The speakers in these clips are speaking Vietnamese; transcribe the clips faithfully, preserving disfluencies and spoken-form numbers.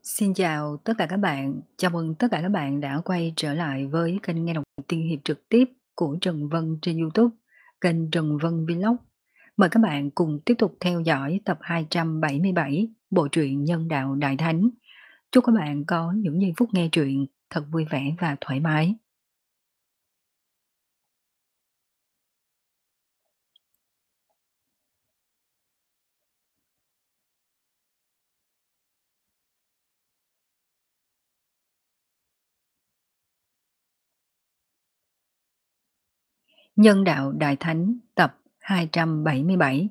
Xin chào tất cả các bạn, chào mừng tất cả các bạn đã quay trở lại với kênh nghe đọc tiên hiệp trực tiếp của Trần Vân trên YouTube, kênh Trần Vân Vlog. Mời các bạn cùng tiếp tục theo dõi tập hai trăm bảy mươi bảy bộ truyện Nhân đạo Đại Thánh. Chúc các bạn có những giây phút nghe truyện thật vui vẻ và thoải mái. Nhân đạo Đại Thánh tập hai trăm bảy mươi bảy.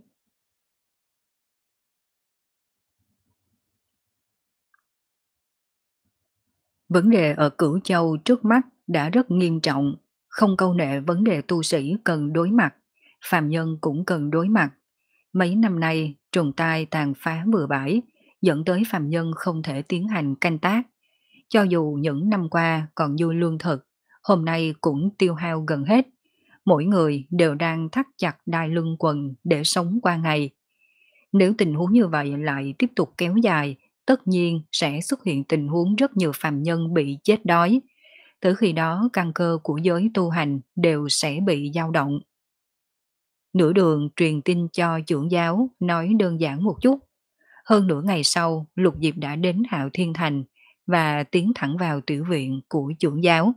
Vấn đề ở Cửu Châu trước mắt đã rất nghiêm trọng, không câu nệ vấn đề tu sĩ cần đối mặt, phàm nhân cũng cần đối mặt. Mấy năm nay, trùng tai tàn phá bừa bãi, dẫn tới phàm nhân không thể tiến hành canh tác. Cho dù những năm qua còn dư lương thực, hôm nay cũng tiêu hao gần hết. Mỗi người đều đang thắt chặt đai lưng quần để sống qua ngày. Nếu tình huống như vậy lại tiếp tục kéo dài, tất nhiên sẽ xuất hiện tình huống rất nhiều phàm nhân bị chết đói. Tới khi đó căn cơ của giới tu hành đều sẽ bị dao động. Nửa đường truyền tin cho trưởng giáo nói đơn giản một chút. Hơn nửa ngày sau, Lục Diệp đã đến Hạo Thiên Thành và tiến thẳng vào tiểu viện của trưởng giáo.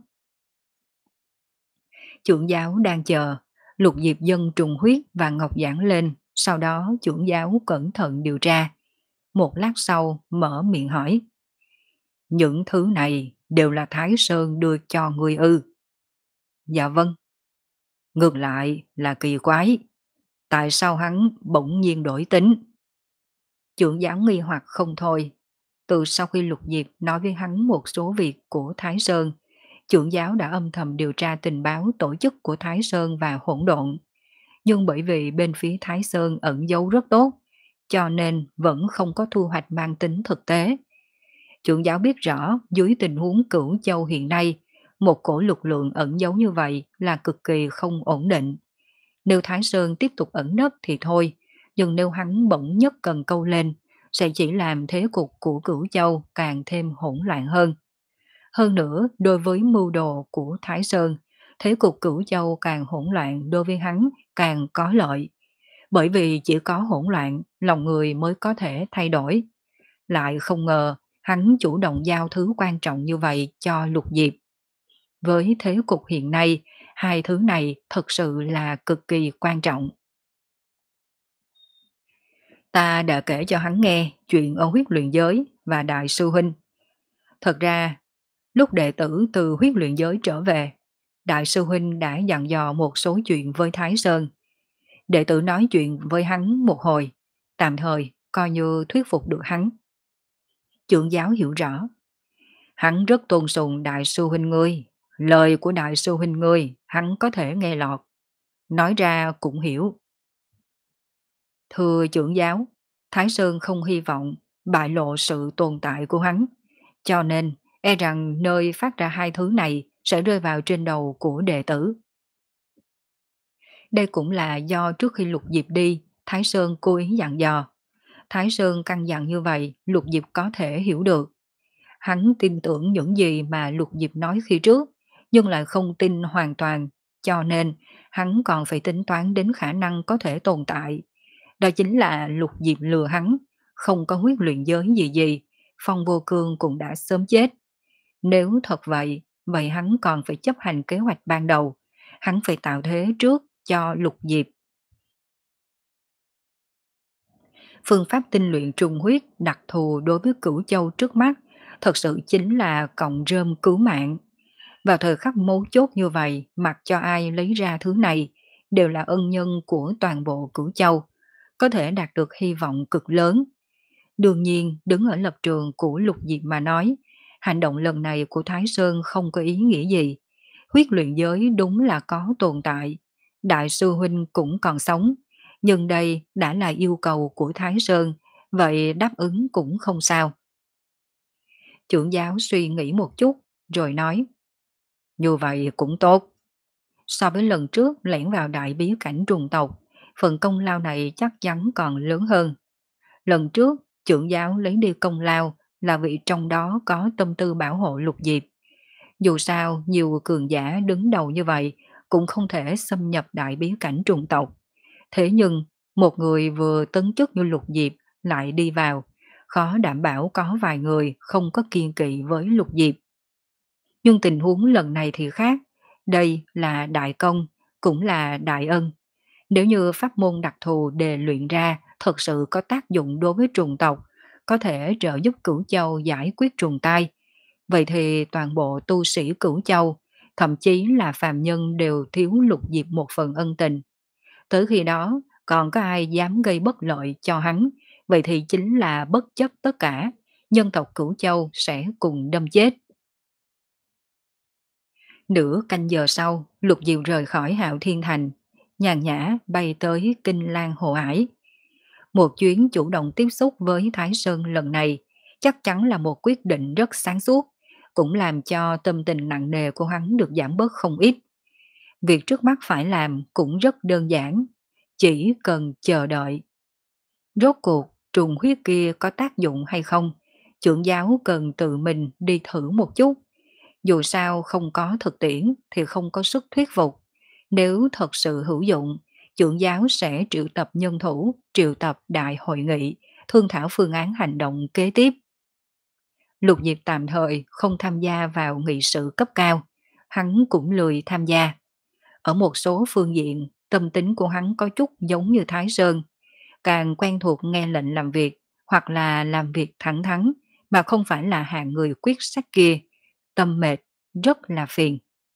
Trưởng giáo đang chờ, Lục Diệp dâng trùng huyết và ngọc giản lên, sau đó trưởng giáo cẩn thận điều tra. Một lát sau mở miệng hỏi. Những thứ này đều là Thái Sơn đưa cho người ư? Dạ vâng. Ngược lại là kỳ quái. Tại sao hắn bỗng nhiên đổi tính? Trưởng giáo nghi hoặc không thôi. Từ sau khi Lục Diệp nói với hắn một số việc của Thái Sơn, trưởng giáo đã âm thầm điều tra tình báo tổ chức của Thái Sơn và hỗn độn. Nhưng bởi vì bên phía Thái Sơn ẩn giấu rất tốt, cho nên vẫn không có thu hoạch mang tính thực tế. Trưởng giáo biết rõ dưới tình huống Cửu Châu hiện nay, một cổ lực lượng ẩn giấu như vậy là cực kỳ không ổn định. Nếu Thái Sơn tiếp tục ẩn nấp thì thôi, nhưng nếu hắn bỗng nhất cần câu lên, sẽ chỉ làm thế cục của Cửu Châu càng thêm hỗn loạn hơn. Hơn nữa, đối với mưu đồ của Thái Sơn, thế cục Cửu Châu càng hỗn loạn đối với hắn càng có lợi. Bởi vì chỉ có hỗn loạn, lòng người mới có thể thay đổi. Lại không ngờ, hắn chủ động giao thứ quan trọng như vậy cho Lục Diệp. Với thế cục hiện nay, hai thứ này thật sự là cực kỳ quan trọng. Ta đã kể cho hắn nghe chuyện ở huyết luyện giới và đại sư huynh. Thật ra, lúc đệ tử từ huyết luyện giới trở về, đại sư huynh đã dặn dò một số chuyện với Thái Sơn. Đệ tử nói chuyện với hắn một hồi, tạm thời coi như thuyết phục được hắn. Trưởng giáo hiểu rõ, hắn rất tôn sùng đại sư huynh ngươi, lời của đại sư huynh ngươi hắn có thể nghe lọt, nói ra cũng hiểu. Thưa trưởng giáo, Thái Sơn không hy vọng bại lộ sự tồn tại của hắn, cho nên e rằng nơi phát ra hai thứ này sẽ rơi vào trên đầu của đệ tử. Đây cũng là do trước khi Lục Diệp đi, Thái Sơn cố ý dặn dò. Thái Sơn căn dặn như vậy, Lục Diệp có thể hiểu được. Hắn tin tưởng những gì mà Lục Diệp nói khi trước, nhưng lại không tin hoàn toàn, cho nên hắn còn phải tính toán đến khả năng có thể tồn tại. Đó chính là Lục Diệp lừa hắn, không có huyết luyện giới gì gì, Phong Vô Cương cũng đã sớm chết. Nếu thật vậy, vậy hắn còn phải chấp hành kế hoạch ban đầu, hắn phải tạo thế trước cho Lục Diệp. Phương pháp tinh luyện trùng huyết đặc thù đối với Cửu Châu trước mắt thật sự chính là cọng rơm cứu mạng. Vào thời khắc mấu chốt như vậy, mặc cho ai lấy ra thứ này đều là ân nhân của toàn bộ Cửu Châu, có thể đạt được hy vọng cực lớn. Đương nhiên, đứng ở lập trường của Lục Diệp mà nói, hành động lần này của Thái Sơn không có ý nghĩa gì. Huyết luyện giới đúng là có tồn tại, Đại sư huynh cũng còn sống, nhưng đây đã là yêu cầu của Thái Sơn, vậy đáp ứng cũng không sao. Trưởng giáo suy nghĩ một chút, rồi nói, như vậy cũng tốt. So với lần trước lẻn vào đại bí cảnh trùng tộc, phần công lao này chắc chắn còn lớn hơn. Lần trước, trưởng giáo lấy đi công lao là vì trong đó có tâm tư bảo hộ Lục Diệp. Dù sao, nhiều cường giả đứng đầu như vậy cũng không thể xâm nhập đại bí cảnh trùng tộc. Thế nhưng, một người vừa tấn chức như Lục Diệp lại đi vào, khó đảm bảo có vài người không có kiên kỵ với Lục Diệp. Nhưng tình huống lần này thì khác, đây là đại công, cũng là đại ân. Nếu như pháp môn đặc thù đề luyện ra thật sự có tác dụng đối với trùng tộc, có thể trợ giúp Cửu Châu giải quyết trùng tai, vậy thì toàn bộ tu sĩ Cửu Châu, thậm chí là phàm nhân đều thiếu Lục Diệp một phần ân tình. Tới khi đó, còn có ai dám gây bất lợi cho hắn, vậy thì chính là bất chấp tất cả, nhân tộc Cửu Châu sẽ cùng đâm chết. Nửa canh giờ sau, Lục Diệu rời khỏi Hạo Thiên Thành, nhàn nhã bay tới Kinh Lan Hồ Ải. Một chuyến chủ động tiếp xúc với Thái Sơn lần này chắc chắn là một quyết định rất sáng suốt, cũng làm cho tâm tình nặng nề của hắn được giảm bớt không ít. Việc trước mắt phải làm cũng rất đơn giản, chỉ cần chờ đợi. Rốt cuộc trùng huyết kia có tác dụng hay không, trưởng giáo cần tự mình đi thử một chút. Dù sao không có thực tiễn thì không có sức thuyết phục. Nếu thật sự hữu dụng, trưởng giáo sẽ triệu tập nhân thủ, triệu tập đại hội nghị, thương thảo phương án hành động kế tiếp. Lục Diệp tạm thời không tham gia vào nghị sự cấp cao, hắn cũng lười tham gia. Ở một số phương diện, tâm tính của hắn có chút giống như Thái Sơn, càng quen thuộc nghe lệnh làm việc, hoặc là làm việc thẳng thắn, mà không phải là hạng người quyết sách kia. Tâm mệt, rất là phiền.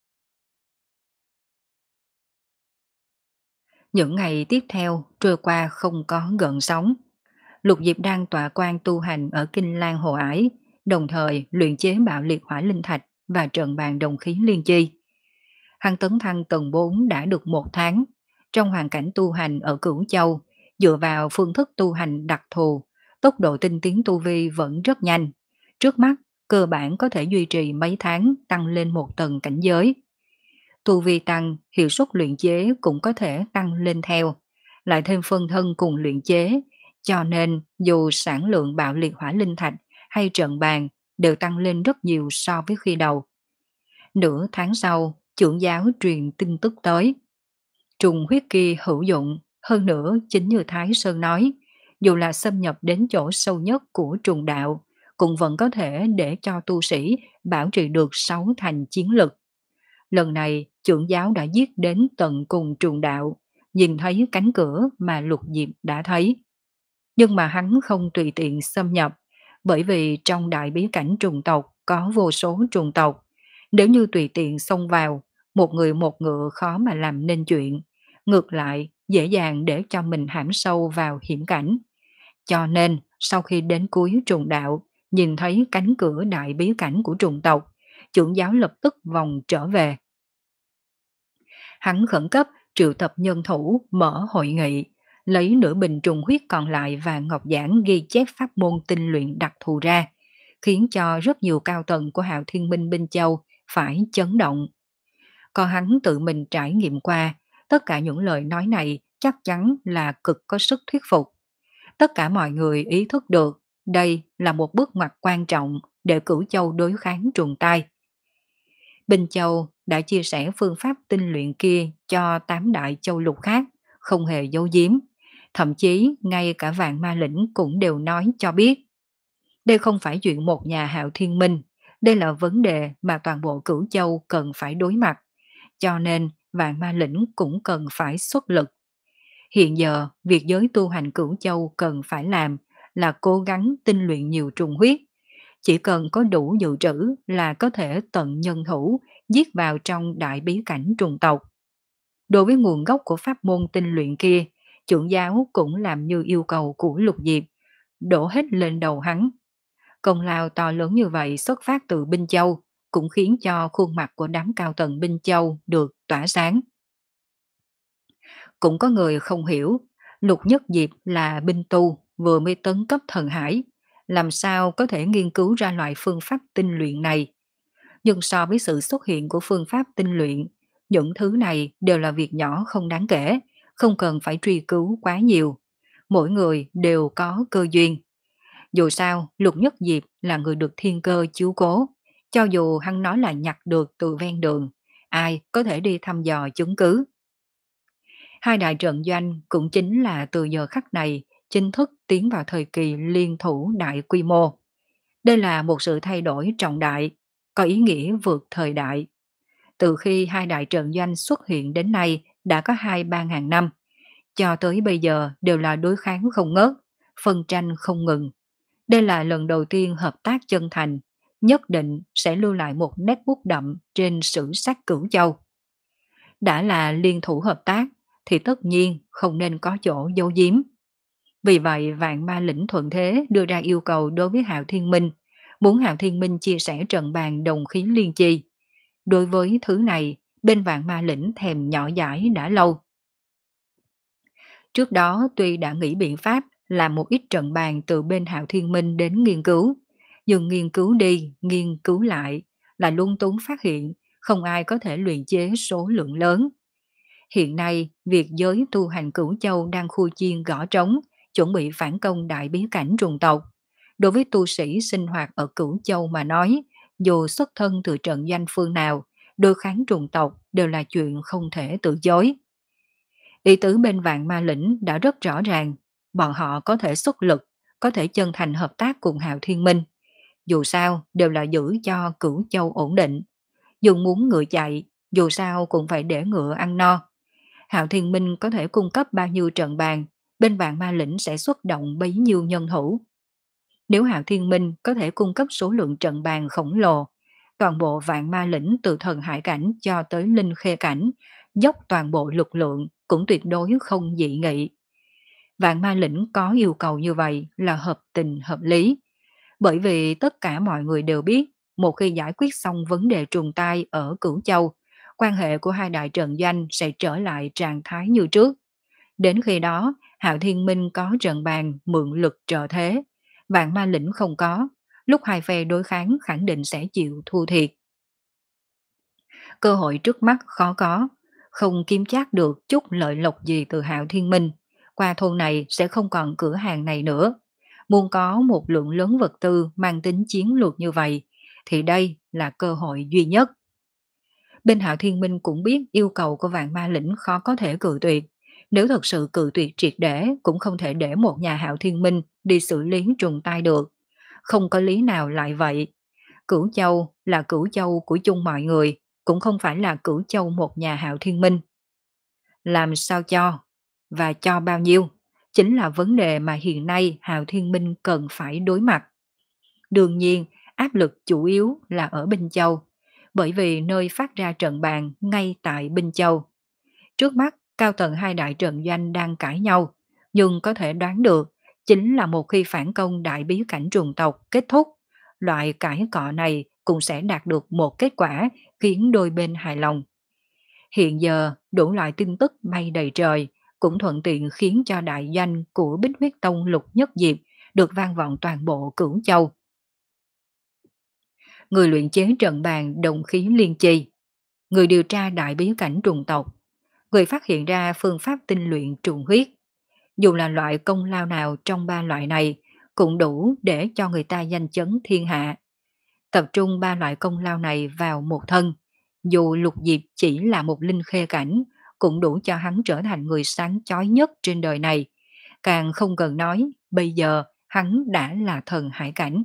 Những ngày tiếp theo trôi qua không có gợn sóng. Lục Diệp đang tọa quan tu hành ở Kinh Lan Hồ Ải, đồng thời luyện chế bạo liệt hỏa linh thạch và trận bàn đồng khí liên chi. Hắn tấn thăng tầng bốn đã được một tháng. Trong hoàn cảnh tu hành ở Cửu Châu, dựa vào phương thức tu hành đặc thù, tốc độ tinh tiến tu vi vẫn rất nhanh. Trước mắt, cơ bản có thể duy trì mấy tháng tăng lên một tầng cảnh giới. Tu vi tăng, hiệu suất luyện chế cũng có thể tăng lên theo, lại thêm phân thân cùng luyện chế, cho nên dù sản lượng bạo liệt hỏa linh thạch hay trận bàn đều tăng lên rất nhiều so với khi đầu. Nửa tháng sau, trưởng giáo truyền tin tức tới. Trùng huyết kia hữu dụng, hơn nữa chính như Thái Sơn nói, dù là xâm nhập đến chỗ sâu nhất của trùng đạo, cũng vẫn có thể để cho tu sĩ bảo trì được sáu thành chiến lực. Lần này, trưởng giáo đã giết đến tận cùng trùng đạo, nhìn thấy cánh cửa mà Lục Diệp đã thấy. Nhưng mà hắn không tùy tiện xâm nhập, bởi vì trong đại bí cảnh trùng tộc có vô số trùng tộc. Nếu như tùy tiện xông vào, một người một ngựa khó mà làm nên chuyện. Ngược lại, dễ dàng để cho mình hãm sâu vào hiểm cảnh. Cho nên, sau khi đến cuối trùng đạo, nhìn thấy cánh cửa đại bí cảnh của trùng tộc, trưởng giáo lập tức vòng trở về. Hắn khẩn cấp triệu tập nhân thủ mở hội nghị, lấy nửa bình trùng huyết còn lại và ngọc giản ghi chép pháp môn tinh luyện đặc thù ra, khiến cho rất nhiều cao tầng của Hạo Thiên Minh Binh Châu phải chấn động. Còn hắn tự mình trải nghiệm qua, tất cả những lời nói này chắc chắn là cực có sức thuyết phục. Tất cả mọi người ý thức được đây là một bước ngoặt quan trọng để Cửu Châu đối kháng trùng tai. Bình Châu đã chia sẻ phương pháp tinh luyện kia cho tám đại châu lục khác, không hề giấu giếm. Thậm chí ngay cả Vạn Ma Lĩnh cũng đều nói cho biết. Đây không phải chuyện một nhà Hạo Thiên Minh, đây là vấn đề mà toàn bộ Cửu Châu cần phải đối mặt. Cho nên Vạn Ma Lĩnh cũng cần phải xuất lực. Hiện giờ, việc giới tu hành Cửu Châu cần phải làm là cố gắng tinh luyện nhiều trùng huyết. Chỉ cần có đủ dự trữ là có thể tận nhân thủ giết vào trong đại bí cảnh trùng tộc. Đối với nguồn gốc của pháp môn tinh luyện kia, trưởng giáo cũng làm như yêu cầu của Lục Diệp, đổ hết lên đầu hắn. Công lao to lớn như vậy xuất phát từ Binh Châu, cũng khiến cho khuôn mặt của đám cao tầng Binh Châu được tỏa sáng. Cũng có người không hiểu, Lục Nhất Diệp là binh tu, vừa mới tấn cấp thần hải, làm sao có thể nghiên cứu ra loại phương pháp tinh luyện này. Nhưng so với sự xuất hiện của phương pháp tinh luyện, những thứ này đều là việc nhỏ không đáng kể, không cần phải truy cứu quá nhiều. Mỗi người đều có cơ duyên. Dù sao, Lục Nhất Diệp là người được thiên cơ chiếu cố, cho dù hắn nói là nhặt được từ ven đường, ai có thể đi thăm dò chứng cứ. Hai đại trận doanh cũng chính là từ giờ khắc này chính thức tiến vào thời kỳ liên thủ đại quy mô. Đây là một sự thay đổi trọng đại, có ý nghĩa vượt thời đại. Từ khi hai đại trận doanh xuất hiện đến nay đã có hai ba ngàn năm, cho tới bây giờ đều là đối kháng không ngớt, phân tranh không ngừng. Đây là lần đầu tiên hợp tác chân thành, nhất định sẽ lưu lại một nét bút đậm trên sử sách Cửu Châu. Đã là liên thủ hợp tác thì tất nhiên không nên có chỗ giấu giếm. Vì vậy Vạn Ma Lĩnh thuận thế đưa ra yêu cầu đối với Hạo Thiên Minh, muốn Hạo Thiên Minh chia sẻ trận bàn đồng khí liên chi. Đối với thứ này, bên Vạn Ma Lĩnh thèm nhỏ dãi đã lâu. Trước đó tuy đã nghĩ biện pháp làm một ít trận bàn từ bên Hạo Thiên Minh đến nghiên cứu, nhưng nghiên cứu đi, nghiên cứu lại, là luôn túng phát hiện không ai có thể luyện chế số lượng lớn. Hiện nay, việc giới tu hành Cửu Châu đang khu chiên gõ trống, chuẩn bị phản công đại bí cảnh trùng tộc. Đối với tu sĩ sinh hoạt ở Cửu Châu mà nói, dù xuất thân từ trận doanh phương nào, đối kháng trùng tộc đều là chuyện không thể từ chối. Ý tứ bên Vạn Ma Lĩnh đã rất rõ ràng, bọn họ có thể xuất lực, có thể chân thành hợp tác cùng Hạo Thiên Minh. Dù sao đều là giữ cho Cửu Châu ổn định. Dù muốn ngựa chạy, dù sao cũng phải để ngựa ăn no. Hạo Thiên Minh có thể cung cấp bao nhiêu trận bàn, bên Vạn Ma Lĩnh sẽ xuất động bấy nhiêu nhân thủ. Nếu Hạo Thiên Minh có thể cung cấp số lượng trận bàn khổng lồ, toàn bộ Vạn Ma Lĩnh từ thần hải cảnh cho tới linh khê cảnh, dốc toàn bộ lực lượng cũng tuyệt đối không dị nghị. Vạn Ma Lĩnh có yêu cầu như vậy là hợp tình hợp lý, bởi vì tất cả mọi người đều biết, một khi giải quyết xong vấn đề trùng tai ở Cửu Châu, quan hệ của hai đại trận doanh sẽ trở lại trạng thái như trước. Đến khi đó, Hạo Thiên Minh có trận bàn mượn lực trợ thế, Vạn Ma Lĩnh không có, lúc hai phe đối kháng khẳng định sẽ chịu thua thiệt. Cơ hội trước mắt khó có, không kiếm chắc được chút lợi lộc gì từ Hạo Thiên Minh, qua thôn này sẽ không còn cửa hàng này nữa. Muốn có một lượng lớn vật tư mang tính chiến lược như vậy, thì đây là cơ hội duy nhất. Bên Hạo Thiên Minh cũng biết yêu cầu của Vạn Ma Lĩnh khó có thể cự tuyệt. Nếu thật sự cự tuyệt triệt để, cũng không thể để một nhà Hạo Thiên Minh đi xử lý trùng tai được. Không có lý nào lại vậy. Cửu Châu là Cửu Châu của chung mọi người, cũng không phải là Cửu Châu một nhà Hạo Thiên Minh. Làm sao cho, và cho bao nhiêu, chính là vấn đề mà hiện nay Hạo Thiên Minh cần phải đối mặt. Đương nhiên, áp lực chủ yếu là ở Binh Châu, bởi vì nơi phát ra trận bàn ngay tại Binh Châu. Trước mắt, cao tầng hai đại trận doanh đang cãi nhau, nhưng có thể đoán được, chính là một khi phản công đại bí cảnh trùng tộc kết thúc, loại cãi cọ này cũng sẽ đạt được một kết quả khiến đôi bên hài lòng. Hiện giờ, đủ loại tin tức bay đầy trời, cũng thuận tiện khiến cho đại doanh của Bích Huyết Tông Lục Nhất Diệp được vang vọng toàn bộ Cửu Châu. Người luyện chế trận bàn đồng khí liên chi, người điều tra đại bí cảnh trùng tộc, người phát hiện ra phương pháp tinh luyện trùng huyết. Dù là loại công lao nào trong ba loại này cũng đủ để cho người ta danh chấn thiên hạ. Tập trung ba loại công lao này vào một thân, dù Lục Diệp chỉ là một linh khê cảnh, cũng đủ cho hắn trở thành người sáng chói nhất trên đời này. Càng không cần nói, bây giờ hắn đã là thần hải cảnh.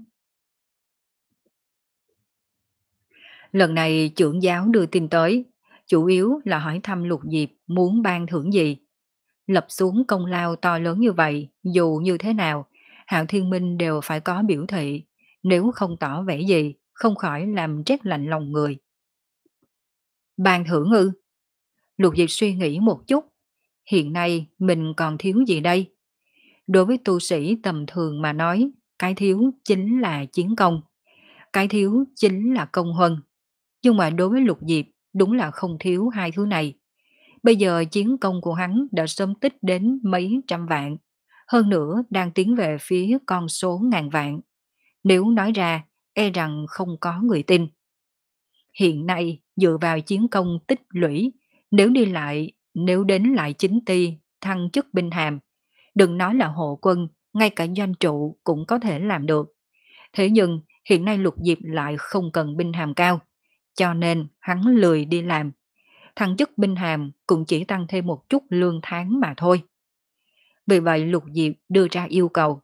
Lần này trưởng giáo đưa tin tới, chủ yếu là hỏi thăm Lục Diệp muốn ban thưởng gì. Lập xuống công lao to lớn như vậy, dù như thế nào, Hạo Thiên Minh đều phải có biểu thị, nếu không tỏ vẻ gì, không khỏi làm rét lạnh lòng người. Ban thưởng ư? Lục Diệp suy nghĩ một chút, hiện nay mình còn thiếu gì đây? Đối với tu sĩ tầm thường mà nói, cái thiếu chính là chiến công, cái thiếu chính là công huân. Nhưng mà đối với Lục Diệp, đúng là không thiếu hai thứ này. Bây giờ chiến công của hắn đã sớm tích đến mấy trăm vạn, hơn nữa đang tiến về phía con số ngàn vạn. Nếu nói ra, e rằng không có người tin. Hiện nay, dựa vào chiến công tích lũy, nếu đi lại, nếu đến lại chính ti, thăng chức binh hàm, đừng nói là hộ quân, ngay cả doanh trụ cũng có thể làm được. Thế nhưng hiện nay Lục Diệp lại không cần binh hàm cao, cho nên hắn lười đi làm. Thăng chức binh hàm cũng chỉ tăng thêm một chút lương tháng mà thôi. Vì vậy Lục Diệp đưa ra yêu cầu.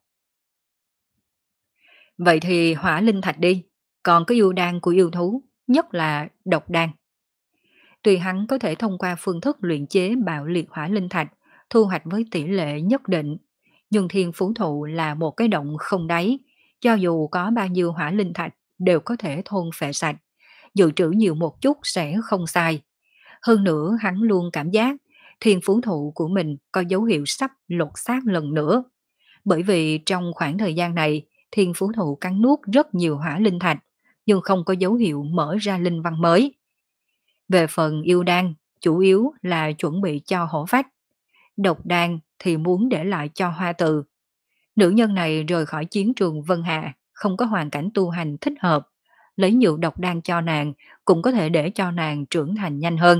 Vậy thì hỏa linh thạch đi, còn có yêu đan của yêu thú, nhất là độc đan. Tuy hắn có thể thông qua phương thức luyện chế bạo liệt hỏa linh thạch, thu hoạch với tỷ lệ nhất định, nhưng thiên phú thụ là một cái động không đáy, cho dù có bao nhiêu hỏa linh thạch đều có thể thôn phệ sạch, dự trữ nhiều một chút sẽ không sai. Hơn nữa hắn luôn cảm giác thiên phú thụ của mình có dấu hiệu sắp lột xác lần nữa, bởi vì trong khoảng thời gian này thiên phú thụ cắn nuốt rất nhiều hỏa linh thạch, nhưng không có dấu hiệu mở ra linh văn mới. Về phần yêu đan, chủ yếu là chuẩn bị cho hổ phách. Độc đan thì muốn để lại cho hoa từ. Nữ nhân này rời khỏi chiến trường Vân Hà, không có hoàn cảnh tu hành thích hợp. Lấy nhiều độc đan cho nàng cũng có thể để cho nàng trưởng thành nhanh hơn.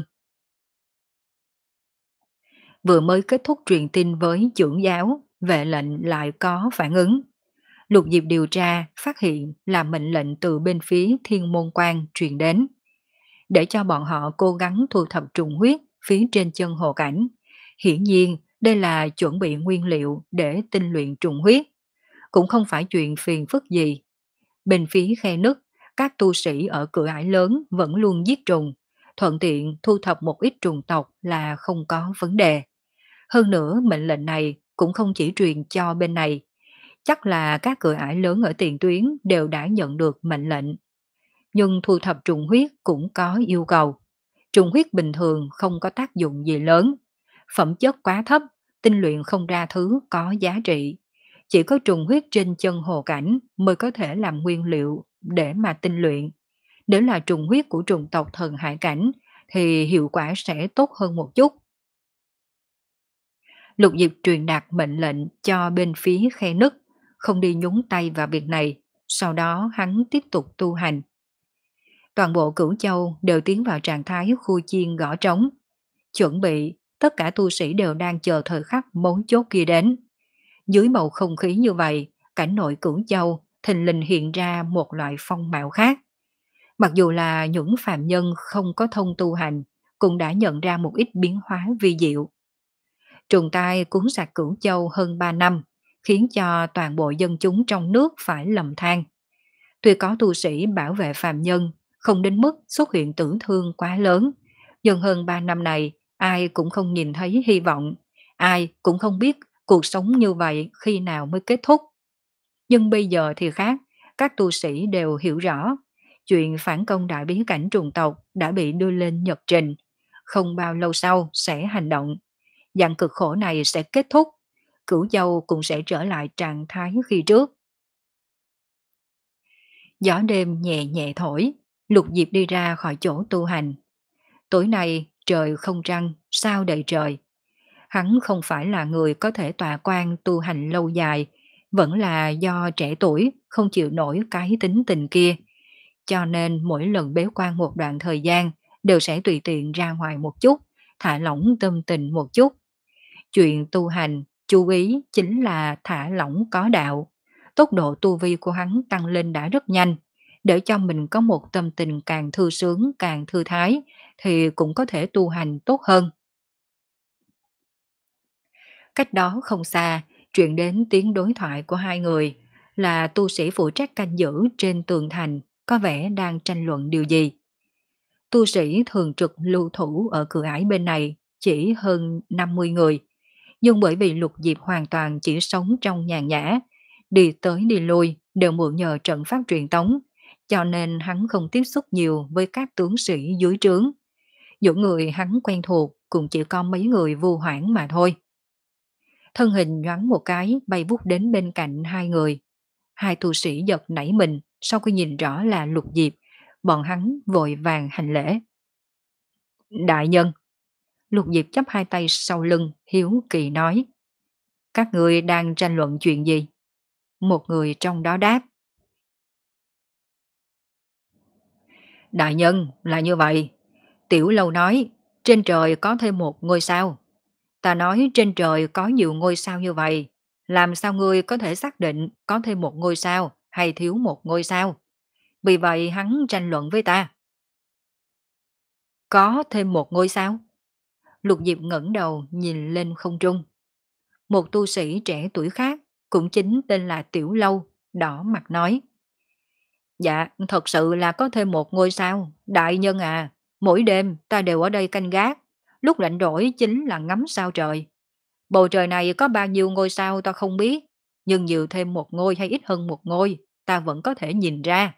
Vừa mới kết thúc truyền tin với trưởng giáo, vệ lệnh lại có phản ứng. Lục Diệp điều tra, phát hiện là mệnh lệnh từ bên phía Thiên Môn Quan truyền đến, để cho bọn họ cố gắng thu thập trùng huyết phía trên chân hồ cảnh. Hiển nhiên, đây là chuẩn bị nguyên liệu để tinh luyện trùng huyết, cũng không phải chuyện phiền phức gì. Bên phía khe nứt, các tu sĩ ở cửa ải lớn vẫn luôn giết trùng, thuận tiện thu thập một ít trùng tộc là không có vấn đề. Hơn nữa, mệnh lệnh này cũng không chỉ truyền cho bên này, chắc là các cửa ải lớn ở tiền tuyến đều đã nhận được mệnh lệnh. Nhưng thu thập trùng huyết cũng có yêu cầu. Trùng huyết bình thường không có tác dụng gì lớn, phẩm chất quá thấp, tinh luyện không ra thứ có giá trị. Chỉ có trùng huyết trên chân hồ cảnh mới có thể làm nguyên liệu để mà tinh luyện. Nếu là trùng huyết của trùng tộc thần hải cảnh thì hiệu quả sẽ tốt hơn một chút. Lục Diệp truyền đạt mệnh lệnh cho bên phía khe nứt, không đi nhúng tay vào việc này, sau đó hắn tiếp tục tu hành. Toàn bộ Cửu Châu đều tiến vào trạng thái khu chiên gõ trống, chuẩn bị, tất cả tu sĩ đều đang chờ thời khắc mấu chốt kia đến. Dưới bầu không khí như vậy, cảnh nội Cửu Châu thình lình hiện ra một loại phong mạo khác. Mặc dù là những phàm nhân không có thông tu hành, cũng đã nhận ra một ít biến hóa vi diệu. Trùng tai cuốn sạch Cửu Châu hơn ba năm, khiến cho toàn bộ dân chúng trong nước phải lầm than. Tuy có tu sĩ bảo vệ phàm nhân, không đến mức xuất hiện tử thương quá lớn, nhưng hơn ba năm này, ai cũng không nhìn thấy hy vọng, ai cũng không biết cuộc sống như vậy khi nào mới kết thúc. Nhưng bây giờ thì khác, các tu sĩ đều hiểu rõ, chuyện phản công đại bí cảnh trùng tộc đã bị đưa lên nhật trình, không bao lâu sau sẽ hành động. Dạng cực khổ này sẽ kết thúc, Cửu Châu cũng sẽ trở lại trạng thái khi trước. Gió đêm nhẹ nhẹ thổi, Lục Diệp đi ra khỏi chỗ tu hành. Tối nay trời không trăng, sao đầy trời. Hắn không phải là người có thể tọa quan tu hành lâu dài, vẫn là do trẻ tuổi không chịu nổi cái tính tình kia. Cho nên mỗi lần bế quan một đoạn thời gian đều sẽ tùy tiện ra ngoài một chút, thả lỏng tâm tình một chút. Chuyện tu hành, chú ý chính là thả lỏng có đạo. Tốc độ tu vi của hắn tăng lên đã rất nhanh, để cho mình có một tâm tình càng thư sướng càng thư thái, thì cũng có thể tu hành tốt hơn. Cách đó không xa, truyền đến tiếng đối thoại của hai người, là tu sĩ phụ trách canh giữ trên tường thành, có vẻ đang tranh luận điều gì. Tu sĩ thường trực lưu thủ ở cửa ải bên này chỉ hơn năm mươi người, nhưng bởi vì Lục Diệp hoàn toàn chỉ sống trong nhàn nhã, đi tới đi lui đều mượn nhờ trận pháp truyền tống, cho nên hắn không tiếp xúc nhiều với các tướng sĩ dưới trướng. Những người hắn quen thuộc cũng chỉ có mấy người vu hoảng mà thôi. Thân hình nhoáng một cái bay vút đến bên cạnh hai người. Hai tu sĩ giật nảy mình sau khi nhìn rõ là Lục Diệp, bọn hắn vội vàng hành lễ. Đại nhân, Lục Diệp chắp hai tay sau lưng, hiếu kỳ nói. Các người đang tranh luận chuyện gì? Một người trong đó đáp. Đại nhân, là như vậy. Tiểu Lâu nói, trên trời có thêm một ngôi sao. Ta nói trên trời có nhiều ngôi sao như vậy, Làm sao ngươi có thể xác định có thêm một ngôi sao hay thiếu một ngôi sao? Vì vậy hắn tranh luận với ta. Có thêm một ngôi sao? Lục Diệp ngẩng đầu nhìn lên không trung. Một tu sĩ trẻ tuổi khác, cũng chính tên là Tiểu Lâu, đỏ mặt nói. Dạ, thật sự là có thêm một ngôi sao. Đại nhân à, mỗi đêm ta đều ở đây canh gác. Lúc rảnh rỗi chính là ngắm sao trời. Bầu trời này có bao nhiêu ngôi sao ta không biết. Nhưng nhiều thêm một ngôi hay ít hơn một ngôi, ta vẫn có thể nhìn ra.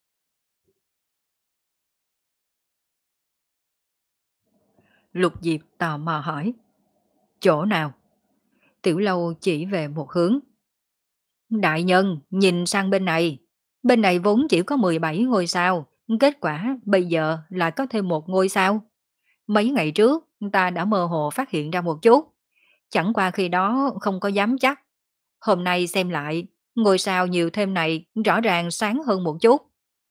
Lục Diệp tò mò hỏi. Chỗ nào? Tiểu Lâu chỉ về một hướng. Đại nhân, nhìn sang bên này. Bên này vốn chỉ có mười bảy ngôi sao. Kết quả bây giờ lại có thêm một ngôi sao. Mấy ngày trước, ta đã mơ hồ phát hiện ra một chút. Chẳng qua khi đó không có dám chắc. Hôm nay xem lại, ngôi sao nhiều thêm này rõ ràng sáng hơn một chút.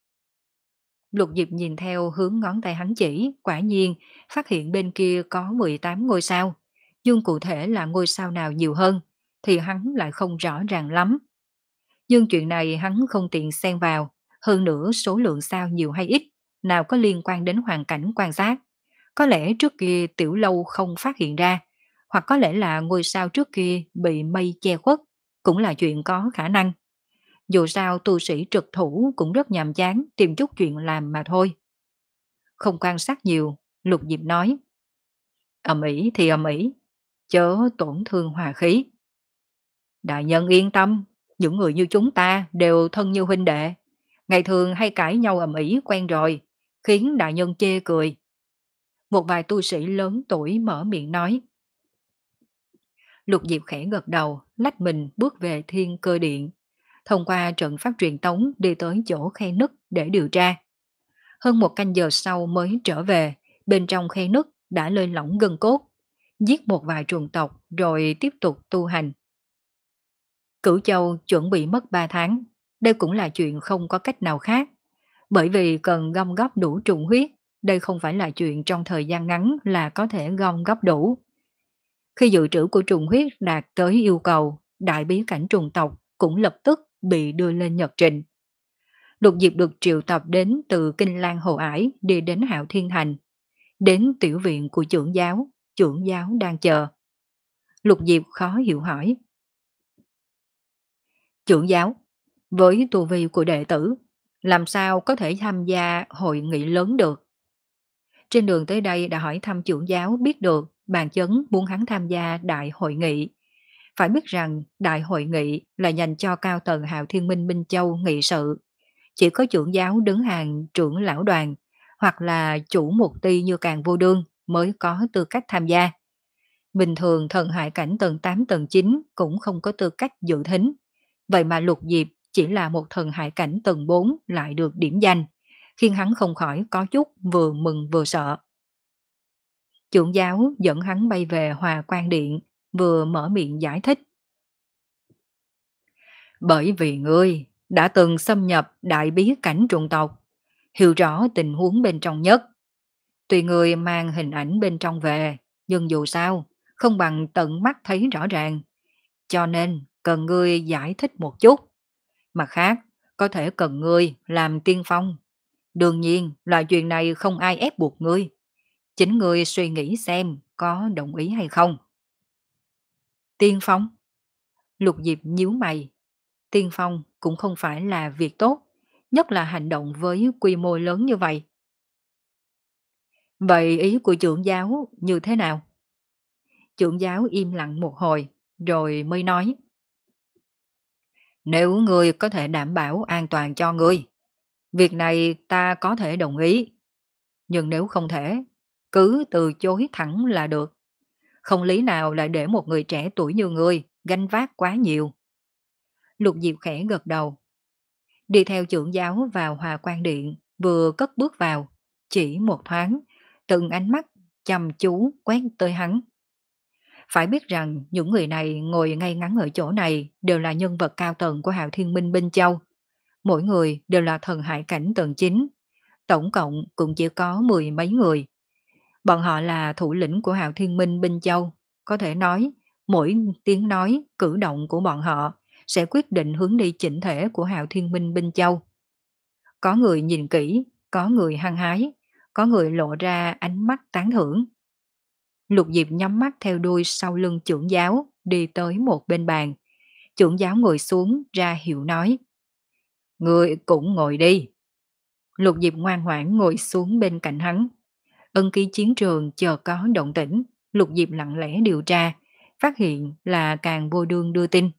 Lục Diệp nhìn theo hướng ngón tay hắn chỉ, quả nhiên phát hiện bên kia có mười tám ngôi sao. Nhưng cụ thể là ngôi sao nào nhiều hơn, thì hắn lại không rõ ràng lắm. Nhưng chuyện này hắn không tiện xen vào, hơn nữa số lượng sao nhiều hay ít, nào có liên quan đến hoàn cảnh quan sát. Có lẽ trước kia Tiểu Lâu không phát hiện ra, hoặc có lẽ là ngôi sao trước kia bị mây che khuất, cũng là chuyện có khả năng. Dù sao tu sĩ trực thủ cũng rất nhàm chán tìm chút chuyện làm mà thôi. Không quan sát nhiều, Lục Diệp nói. Ầm ĩ thì ầm ĩ, chớ tổn thương hòa khí. Đại nhân yên tâm, những người như chúng ta đều thân như huynh đệ. Ngày thường hay cãi nhau ầm ĩ quen rồi, khiến đại nhân chê cười. Một vài tu sĩ lớn tuổi mở miệng nói. Lục Diệp khẽ gật đầu, lách mình bước về thiên cơ điện. Thông qua trận pháp truyền tống đi tới chỗ khe nứt để điều tra. Hơn một canh giờ sau mới trở về, bên trong khe nứt đã lơi lỏng gân cốt. Giết một vài chuồng tộc rồi tiếp tục tu hành. Cửu Châu chuẩn bị mất ba tháng. Đây cũng là chuyện không có cách nào khác. Bởi vì cần gom góp đủ trùng huyết. Đây không phải là chuyện trong thời gian ngắn là có thể gom góp đủ. Khi dự trữ của trùng huyết đạt tới yêu cầu, đại bí cảnh trùng tộc cũng lập tức bị đưa lên nhật trình. Lục Diệp được triệu tập đến từ Kinh Lan Hồ Ải đi đến Hạo Thiên Thành. Đến tiểu viện của trưởng giáo, trưởng giáo đang chờ. Lục Diệp khó hiểu hỏi. Trưởng giáo, với tu vi của đệ tử, làm sao có thể tham gia hội nghị lớn được? Trên đường tới đây đã hỏi thăm trưởng giáo biết được bàn chấn muốn hắn tham gia đại hội nghị. Phải biết rằng đại hội nghị là dành cho cao tầng Hạo Thiên Minh Minh Châu nghị sự. Chỉ có trưởng giáo đứng hàng trưởng lão đoàn hoặc là chủ mục ty như Càng Vô Đương mới có tư cách tham gia. Bình thường thần hải cảnh tầng tám tầng chín cũng không có tư cách dự thính. Vậy mà Lục Diệp chỉ là một thần hải cảnh tầng bốn lại được điểm danh, khiến hắn không khỏi có chút vừa mừng vừa sợ. Trưởng giáo dẫn hắn bay về Hòa Quan Điện, vừa mở miệng giải thích. Bởi vì ngươi đã từng xâm nhập đại bí cảnh trùng tộc, hiểu rõ tình huống bên trong nhất. Tuy ngươi mang hình ảnh bên trong về, nhưng dù sao, không bằng tận mắt thấy rõ ràng. Cho nên, cần ngươi giải thích một chút. Mặt khác, có thể cần ngươi làm tiên phong. Đương nhiên là chuyện này không ai ép buộc ngươi. Chính ngươi suy nghĩ xem có đồng ý hay không. Tiên phong? Lục Diệp nhíu mày. Tiên phong cũng không phải là việc tốt, nhất là hành động với quy mô lớn như vậy. Vậy ý của trưởng giáo như thế nào? Trưởng giáo im lặng một hồi, rồi mới nói. Nếu ngươi có thể đảm bảo an toàn cho ngươi, việc này ta có thể đồng ý. Nhưng nếu không thể, cứ từ chối thẳng là được. Không lý nào lại để một người trẻ tuổi như ngươi gánh vác quá nhiều. Lục Diệp khẽ gật đầu. Đi theo trưởng giáo vào Hòa Quan Điện, vừa cất bước vào, chỉ một thoáng, từng ánh mắt chăm chú quét tới hắn. Phải biết rằng những người này ngồi ngay ngắn ở chỗ này đều là nhân vật cao tầng của Hạo Thiên Minh Binh Châu. Mỗi người đều là thần hải cảnh tầng chín, tổng cộng cũng chỉ có mười mấy người. Bọn họ là thủ lĩnh của Hạo Thiên Minh Binh Châu, có thể nói Mỗi tiếng nói, cử động của bọn họ sẽ quyết định hướng đi chỉnh thể của Hạo Thiên Minh Binh Châu. Có người nhìn kỹ, có người hăng hái, có người lộ ra ánh mắt tán thưởng. Lục Diệp nhắm mắt theo đuôi sau lưng trưởng giáo, đi tới một bên bàn. Trưởng giáo ngồi xuống ra hiệu nói. Người cũng ngồi đi. Lục Diệp ngoan ngoãn ngồi xuống bên cạnh hắn. Ân ký chiến trường chờ có động tĩnh, Lục Diệp lặng lẽ điều tra, phát hiện là càng vô đương đưa tin.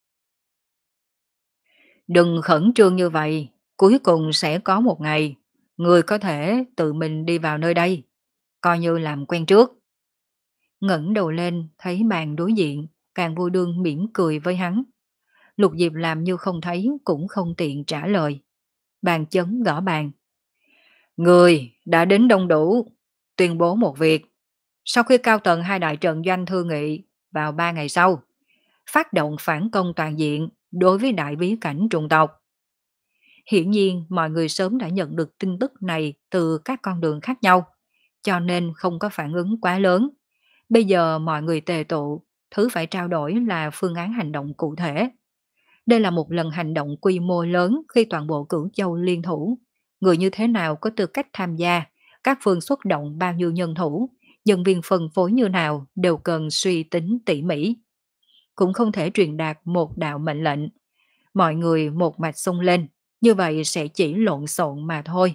Đừng khẩn trương như vậy, cuối cùng sẽ có một ngày, người có thể tự mình đi vào nơi đây, coi như làm quen trước. Ngẩng đầu lên, thấy bàn đối diện, càng vô đương mỉm cười với hắn. Lục Diệp làm như không thấy, cũng không tiện trả lời. Bàn chấn gõ bàn. Người đã đến đông đủ, tuyên bố một việc. Sau khi cao tầng hai đại trận doanh thương nghị vào ba ngày sau, phát động phản công toàn diện đối với đại bí cảnh trùng tộc. Hiển nhiên mọi người sớm đã nhận được tin tức này từ các con đường khác nhau, cho nên không có phản ứng quá lớn. Bây giờ mọi người tề tụ, thứ phải trao đổi là phương án hành động cụ thể. Đây là một lần hành động quy mô lớn khi toàn bộ Cửu Châu liên thủ. Người như thế nào có tư cách tham gia, các phương xuất động bao nhiêu nhân thủ, nhân viên phân phối như nào đều cần suy tính tỉ mỉ. Cũng không thể truyền đạt một đạo mệnh lệnh. Mọi người một mạch xông lên, như vậy sẽ chỉ lộn xộn mà thôi.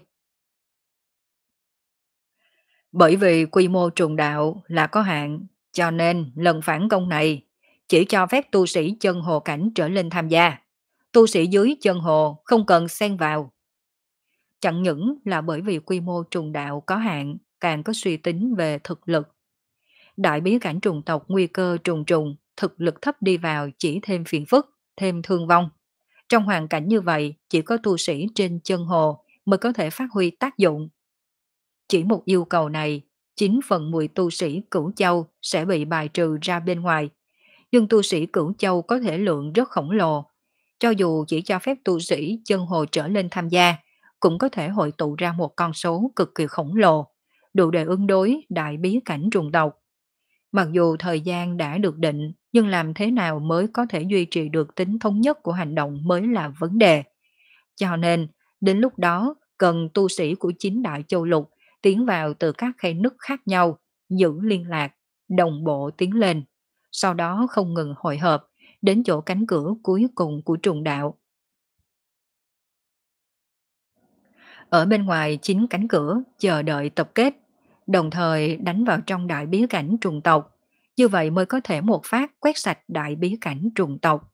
Bởi vì quy mô trùng đạo là có hạn, cho nên lần phản công này chỉ cho phép tu sĩ chân hồ cảnh trở lên tham gia. Tu sĩ dưới chân hồ không cần xen vào. Chẳng những là bởi vì quy mô trùng đạo có hạn, càng có suy tính về thực lực. Đại bí cảnh trùng tộc nguy cơ trùng trùng, thực lực thấp đi vào chỉ thêm phiền phức, thêm thương vong. Trong hoàn cảnh như vậy, chỉ có tu sĩ trên chân hồ mới có thể phát huy tác dụng. Chỉ một yêu cầu này, chín phần mười tu sĩ Cửu Châu sẽ bị bài trừ ra bên ngoài. Nhưng tu sĩ Cửu Châu có thể lượng rất khổng lồ. Cho dù chỉ cho phép tu sĩ chân hồ trở lên tham gia, cũng có thể hội tụ ra một con số cực kỳ khổng lồ, đủ để ứng đối đại bí cảnh trùng tộc. Mặc dù thời gian đã được định, nhưng làm thế nào mới có thể duy trì được tính thống nhất của hành động mới là vấn đề. Cho nên, đến lúc đó, cần tu sĩ của chín đại châu lục tiến vào từ các khe nứt khác nhau, giữ liên lạc, đồng bộ tiến lên. Sau đó không ngừng hội hợp, đến chỗ cánh cửa cuối cùng của trùng đạo. Ở bên ngoài chín cánh cửa chờ đợi tập kết, đồng thời đánh vào trong đại bí cảnh trùng tộc. Như vậy mới có thể một phát quét sạch đại bí cảnh trùng tộc.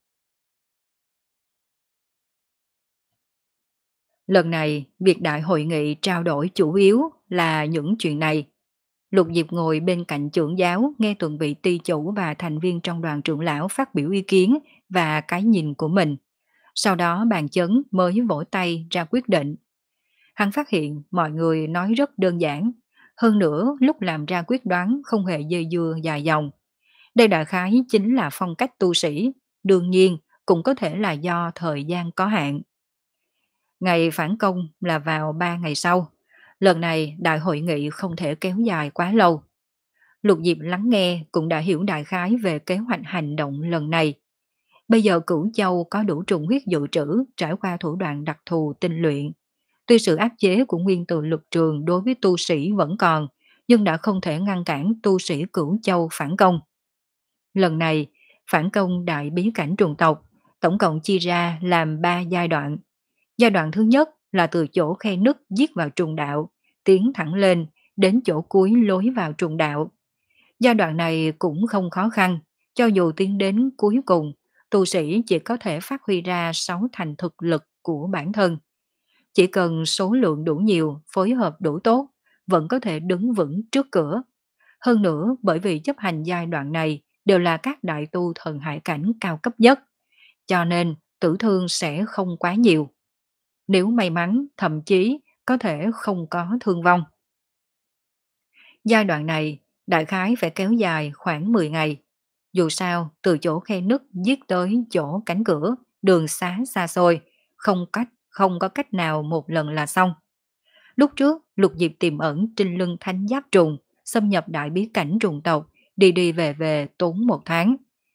Lần này, việc đại hội nghị trao đổi chủ yếu là những chuyện này. Lục Diệp ngồi bên cạnh trưởng giáo nghe tuần vị ty chủ và thành viên trong đoàn trưởng lão phát biểu ý kiến và cái nhìn của mình. Sau đó bàn chấn mới vỗ tay ra quyết định. Hắn phát hiện mọi người nói rất đơn giản. Hơn nữa lúc làm ra quyết đoán không hề dây dưa dài dòng. Đây đại khái chính là phong cách tu sĩ, đương nhiên cũng có thể là do thời gian có hạn. Ngày phản công là vào ba ngày sau. Lần này đại hội nghị không thể kéo dài quá lâu. Lục Diệp lắng nghe cũng đã hiểu đại khái về kế hoạch hành động lần này. Bây giờ Cửu Châu có đủ trùng huyết dự trữ trải qua thủ đoạn đặc thù tinh luyện. Tuy sự áp chế của nguyên tử lực trường đối với tu sĩ vẫn còn, nhưng đã không thể ngăn cản tu sĩ Cửu Châu phản công. Lần này, phản công đại bí cảnh trùng tộc, tổng cộng chia ra làm ba giai đoạn. Giai đoạn thứ nhất là từ chỗ khe nứt giết vào trùng đạo, tiến thẳng lên đến chỗ cuối lối vào trùng đạo. Giai đoạn này cũng không khó khăn, cho dù tiến đến cuối cùng, tu sĩ chỉ có thể phát huy ra sáu thành thực lực của bản thân. Chỉ cần số lượng đủ nhiều, phối hợp đủ tốt, vẫn có thể đứng vững trước cửa. Hơn nữa, bởi vì chấp hành giai đoạn này đều là các đại tu thần hải cảnh cao cấp nhất, cho nên tử thương sẽ không quá nhiều. Nếu may mắn, thậm chí có thể không có thương vong. Giai đoạn này, đại khái phải kéo dài khoảng mười ngày. Dù sao, từ chỗ khe nứt giết tới chỗ cánh cửa, đường xá xa xôi, không cách không có cách nào một lần là xong. Lúc trước, Lục Diệp tiềm ẩn trên lưng thánh giáp trùng, xâm nhập đại bí cảnh trùng tộc, đi đi về về tốn một tháng.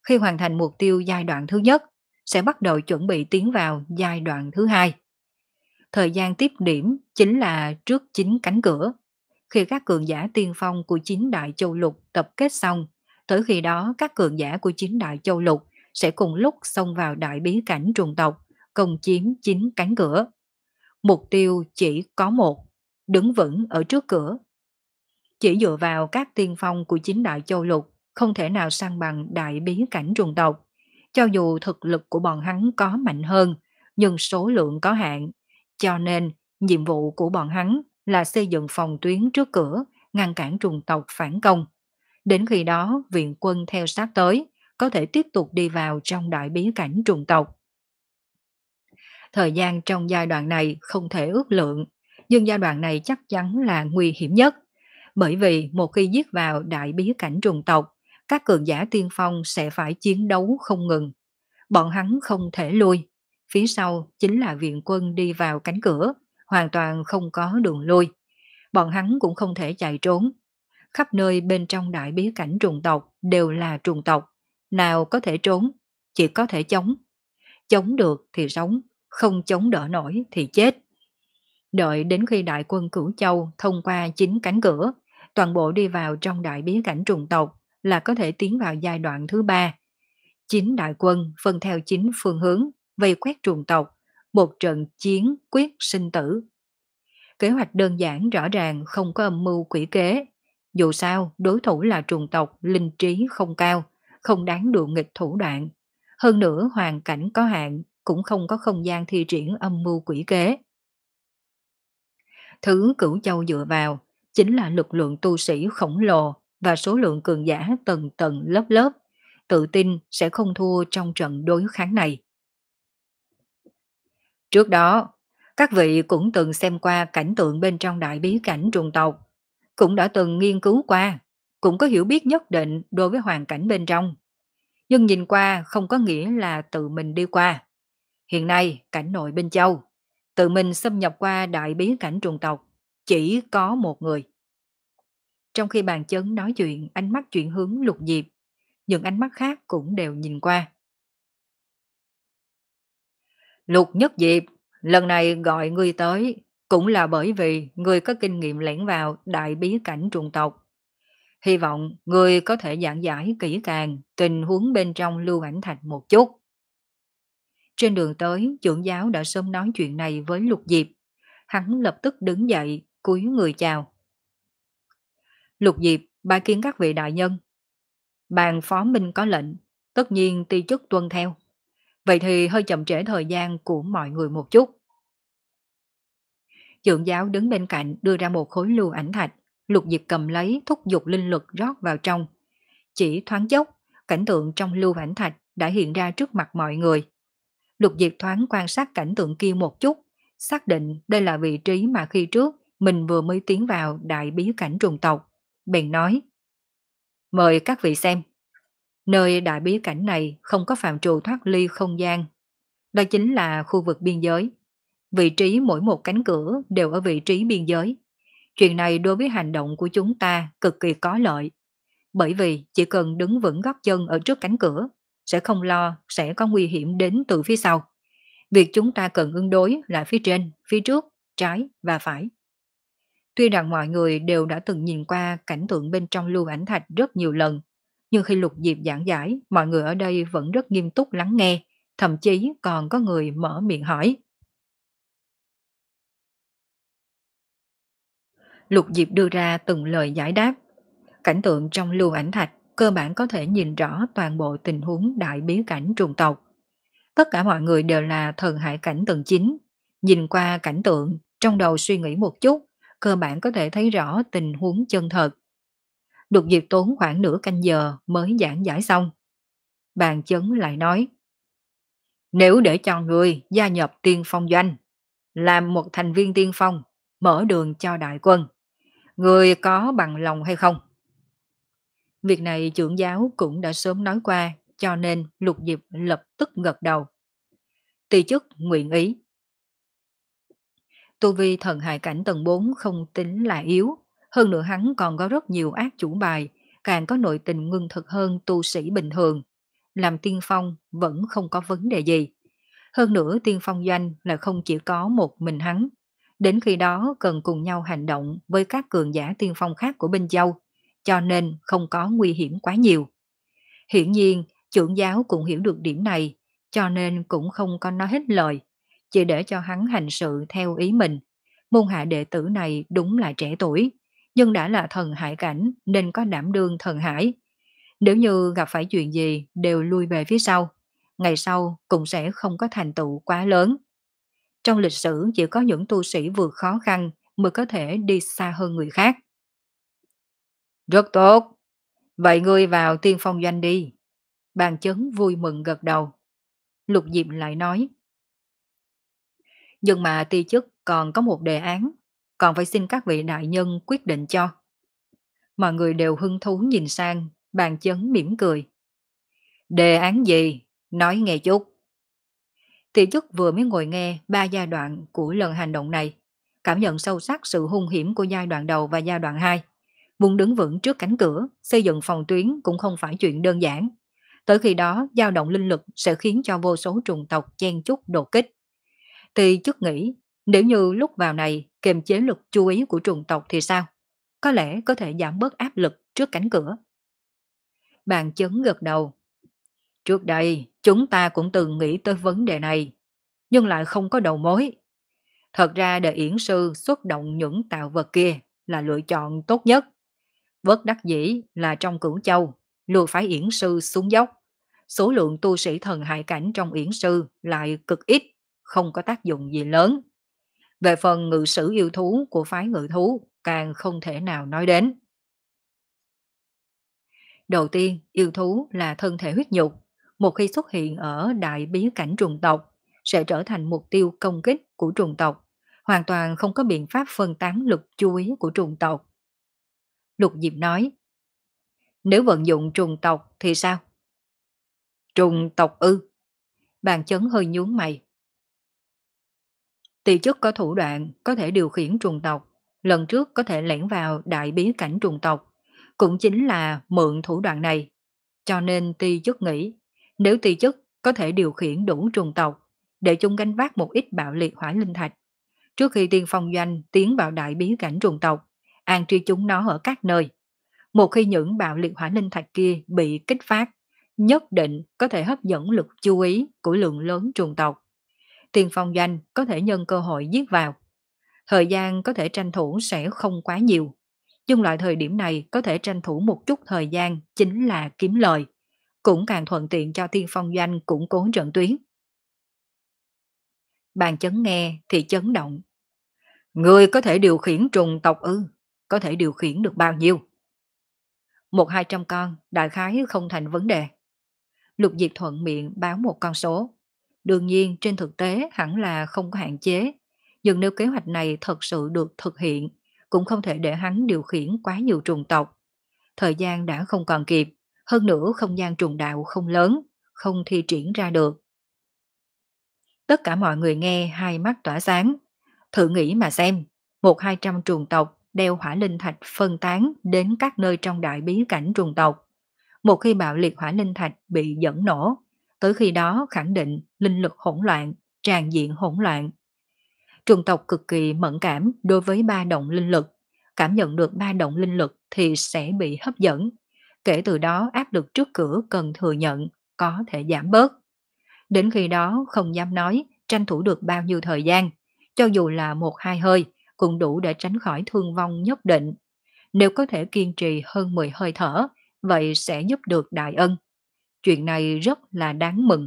Khi hoàn thành mục tiêu giai đoạn thứ nhất, sẽ bắt đầu chuẩn bị tiến vào giai đoạn thứ hai. Thời gian tiếp điểm chính là trước chín cánh cửa. Khi các cường giả tiên phong của chín đại châu lục tập kết xong, tới khi đó các cường giả của chín đại châu lục sẽ cùng lúc xông vào đại bí cảnh trùng tộc, công chiếm chín cánh cửa. Mục tiêu chỉ có một, đứng vững ở trước cửa. Chỉ dựa vào các tiên phong của chín đại châu lục, không thể nào săn bằng đại bí cảnh trùng tộc. Cho dù thực lực của bọn hắn có mạnh hơn, nhưng số lượng có hạn. Cho nên, nhiệm vụ của bọn hắn là xây dựng phòng tuyến trước cửa, ngăn cản trùng tộc phản công. Đến khi đó, viện quân theo sát tới, có thể tiếp tục đi vào trong đại bí cảnh trùng tộc. Thời gian trong giai đoạn này không thể ước lượng, nhưng giai đoạn này chắc chắn là nguy hiểm nhất. Bởi vì một khi giết vào đại bí cảnh trùng tộc, các cường giả tiên phong sẽ phải chiến đấu không ngừng. Bọn hắn không thể lui. Phía sau chính là viện quân đi vào cánh cửa, hoàn toàn không có đường lui. Bọn hắn cũng không thể chạy trốn. Khắp nơi bên trong đại bí cảnh trùng tộc đều là trùng tộc. Nào có thể trốn, chỉ có thể chống. Chống được thì sống, không chống đỡ nổi thì chết. Đợi đến khi đại quân Cửu Châu thông qua chín cánh cửa, toàn bộ đi vào trong đại bí cảnh trùng tộc là có thể tiến vào giai đoạn thứ ba. Chín đại quân phân theo chín phương hướng, vây quét trùng tộc, một trận chiến quyết sinh tử. Kế hoạch đơn giản rõ ràng, không có âm mưu quỷ kế. Dù sao, đối thủ là trùng tộc linh trí không cao, không đáng đùa nghịch thủ đoạn. Hơn nữa hoàn cảnh có hạn, cũng không có không gian thi triển âm mưu quỷ kế. Thứ Cửu Châu dựa vào chính là lực lượng tu sĩ khổng lồ và số lượng cường giả tầng tầng lớp lớp, tự tin sẽ không thua trong trận đối kháng này. Trước đó, các vị cũng từng xem qua cảnh tượng bên trong đại bí cảnh trùng tộc, cũng đã từng nghiên cứu qua, cũng có hiểu biết nhất định đối với hoàn cảnh bên trong. Nhưng nhìn qua không có nghĩa là tự mình đi qua. Hiện nay, cảnh nội bên châu, tự mình xâm nhập qua đại bí cảnh trùng tộc, chỉ có một người. Trong khi bàn chấn nói chuyện, ánh mắt chuyển hướng Lục Diệp, những ánh mắt khác cũng đều nhìn qua. Lục Nhất Diệp, lần này gọi ngươi tới, cũng là bởi vì ngươi có kinh nghiệm lẻn vào đại bí cảnh trùng tộc. Hy vọng ngươi có thể giảng giải kỹ càng tình huống bên trong Lưu Ảnh Thạch một chút. Trên đường tới, trưởng giáo đã sớm nói chuyện này với Lục Diệp. Hắn lập tức đứng dậy, cúi người chào. Lục Diệp bái kiến các vị đại nhân. Bàn phó minh có lệnh, tất nhiên ti chức tuân theo. Vậy thì hơi chậm trễ thời gian của mọi người một chút. Trưởng giáo đứng bên cạnh đưa ra một khối lưu ảnh thạch, Lục Diệp cầm lấy thúc giục linh lực rót vào trong. Chỉ thoáng chốc, cảnh tượng trong lưu ảnh thạch đã hiện ra trước mặt mọi người. Lục Diệp thoáng quan sát cảnh tượng kia một chút, xác định đây là vị trí mà khi trước mình vừa mới tiến vào đại bí cảnh trùng tộc. Bèn nói, mời các vị xem. Nơi đại bí cảnh này không có phạm trù thoát ly không gian. Đó chính là khu vực biên giới. Vị trí mỗi một cánh cửa đều ở vị trí biên giới. Chuyện này đối với hành động của chúng ta cực kỳ có lợi. Bởi vì chỉ cần đứng vững gót chân ở trước cánh cửa, sẽ không lo sẽ có nguy hiểm đến từ phía sau. Việc chúng ta cần ứng đối là phía trên, phía trước, trái và phải. Tuy rằng mọi người đều đã từng nhìn qua cảnh tượng bên trong lưu ảnh thạch rất nhiều lần, nhưng khi Lục Diệp giảng giải, mọi người ở đây vẫn rất nghiêm túc lắng nghe, thậm chí còn có người mở miệng hỏi. Lục Diệp đưa ra từng lời giải đáp. Cảnh tượng trong lưu ảnh thạch cơ bản có thể nhìn rõ toàn bộ tình huống đại bí cảnh trùng tộc. Tất cả mọi người đều là thần hải cảnh tầng chín. Nhìn qua cảnh tượng, trong đầu suy nghĩ một chút, cơ bản có thể thấy rõ tình huống chân thật. Lục Diệp tốn khoảng nửa canh giờ mới giảng giải xong. Bàn chấn lại nói, nếu để cho người gia nhập tiên phong doanh, làm một thành viên tiên phong, mở đường cho đại quân, người có bằng lòng hay không? Việc này trưởng giáo cũng đã sớm nói qua, cho nên Lục Diệp lập tức gật đầu. Tỳ chức nguyện ý. Tu vi thần hài cảnh tầng bốn không tính là yếu, hơn nữa hắn còn có rất nhiều ác chủ bài, càng có nội tình ngưng thực hơn tu sĩ bình thường. làm tiên phong vẫn không có vấn đề gì. Hơn nữa tiên phong doanh là không chỉ có một mình hắn. Đến khi đó cần cùng nhau hành động với các cường giả tiên phong khác của Binh Châu, cho nên không có nguy hiểm quá nhiều. Hiển nhiên, trưởng giáo cũng hiểu được điểm này, cho nên cũng không có nói hết lời, chỉ để cho hắn hành sự theo ý mình. Môn hạ đệ tử này đúng là trẻ tuổi, nhưng đã là thần hải cảnh nên có đảm đương thần hải. Nếu như gặp phải chuyện gì đều lui về phía sau, ngày sau cũng sẽ không có thành tựu quá lớn. Trong lịch sử chỉ có những tu sĩ vượt khó khăn mới có thể đi xa hơn người khác. Rất tốt, vậy ngươi vào tiên phong doanh đi. Bàn chấn vui mừng gật đầu. Lục Diệp lại nói, nhưng mà ti chức còn có một đề án, còn phải xin các vị đại nhân quyết định cho. Mọi người đều hứng thú nhìn sang, bàn chấn mỉm cười. Đề án gì? Nói nghe chút. Ti chức vừa mới ngồi nghe ba giai đoạn của lần hành động này, cảm nhận sâu sắc sự hung hiểm của giai đoạn đầu và giai đoạn hai. Muốn đứng vững trước cánh cửa, xây dựng phòng tuyến cũng không phải chuyện đơn giản. Tới khi đó, dao động linh lực sẽ khiến cho vô số trùng tộc chen chúc đột kích. Thì chức nghĩ, nếu như lúc vào này kiềm chế lực chú ý của trùng tộc thì sao? Có lẽ có thể giảm bớt áp lực trước cánh cửa. Bàn chấn gật đầu. Trước đây, chúng ta cũng từng nghĩ tới vấn đề này, nhưng lại không có đầu mối. Thật ra để yển sư xuất động những tạo vật kia là lựa chọn tốt nhất. Bất đắc dĩ là trong Cửu Châu, lùi phái yển sư xuống dốc. Số lượng tu sĩ thần hải cảnh trong yển sư lại cực ít, không có tác dụng gì lớn. Về phần ngự sử yêu thú của phái ngự thú, càng không thể nào nói đến. Đầu tiên, yêu thú là thân thể huyết nhục. Một khi xuất hiện ở đại bí cảnh trùng tộc, sẽ trở thành mục tiêu công kích của trùng tộc, hoàn toàn không có biện pháp phân tán lực chú ý của trùng tộc. Lục Diệp nói, nếu vận dụng trùng tộc thì sao? Trùng tộc ư? Bàn chấn hơi nhướng mày. Tỷ chức có thủ đoạn có thể điều khiển trùng tộc, lần trước có thể lẻn vào đại bí cảnh trùng tộc, cũng chính là mượn thủ đoạn này. Cho nên ti chức nghĩ, nếu ti chức có thể điều khiển đủ trùng tộc, để chúng gánh vác một ít bạo liệt hỏa linh thạch, trước khi tiên phong doanh tiến vào đại bí cảnh trùng tộc, an tri chúng nó ở các nơi. Một khi những bạo liệt hỏa linh thạch kia bị kích phát, nhất định có thể hấp dẫn lực chú ý của lượng lớn trùng tộc. Tiên phong doanh có thể nhân cơ hội giết vào. Thời gian có thể tranh thủ sẽ không quá nhiều, nhưng loại thời điểm này có thể tranh thủ một chút thời gian chính là kiếm lời, cũng càng thuận tiện cho tiên phong doanh củng cố trận tuyến. Bàn chấn nghe thì chấn động. Người có thể điều khiển trùng tộc ư? Có thể điều khiển được bao nhiêu? Một hai trăm con, đại khái không thành vấn đề. Lục Diệp thuận miệng báo một con số. Đương nhiên trên thực tế hẳn là không có hạn chế, nhưng nếu kế hoạch này thật sự được thực hiện, cũng không thể để hắn điều khiển quá nhiều trùng tộc. Thời gian đã không còn kịp, hơn nữa không gian trùng đạo không lớn, không thi triển ra được. Tất cả mọi người nghe hai mắt tỏa sáng. Thử nghĩ mà xem, một hai trăm trùng tộc đeo hỏa linh thạch phân tán đến các nơi trong đại bí cảnh trùng tộc. Một khi bạo liệt hỏa linh thạch bị dẫn nổ, tới khi đó khẳng định linh lực hỗn loạn, tràn diện hỗn loạn. Trùng tộc cực kỳ mẫn cảm đối với ba động linh lực, cảm nhận được ba động linh lực thì sẽ bị hấp dẫn. Kể từ đó áp lực trước cửa cần thừa nhận có thể giảm bớt. Đến khi đó không dám nói tranh thủ được bao nhiêu thời gian, cho dù là một hai hơi cũng đủ để tránh khỏi thương vong nhất định. Nếu có thể kiên trì hơn mười hơi thở, vậy sẽ giúp được đại ân. Chuyện này rất là đáng mừng.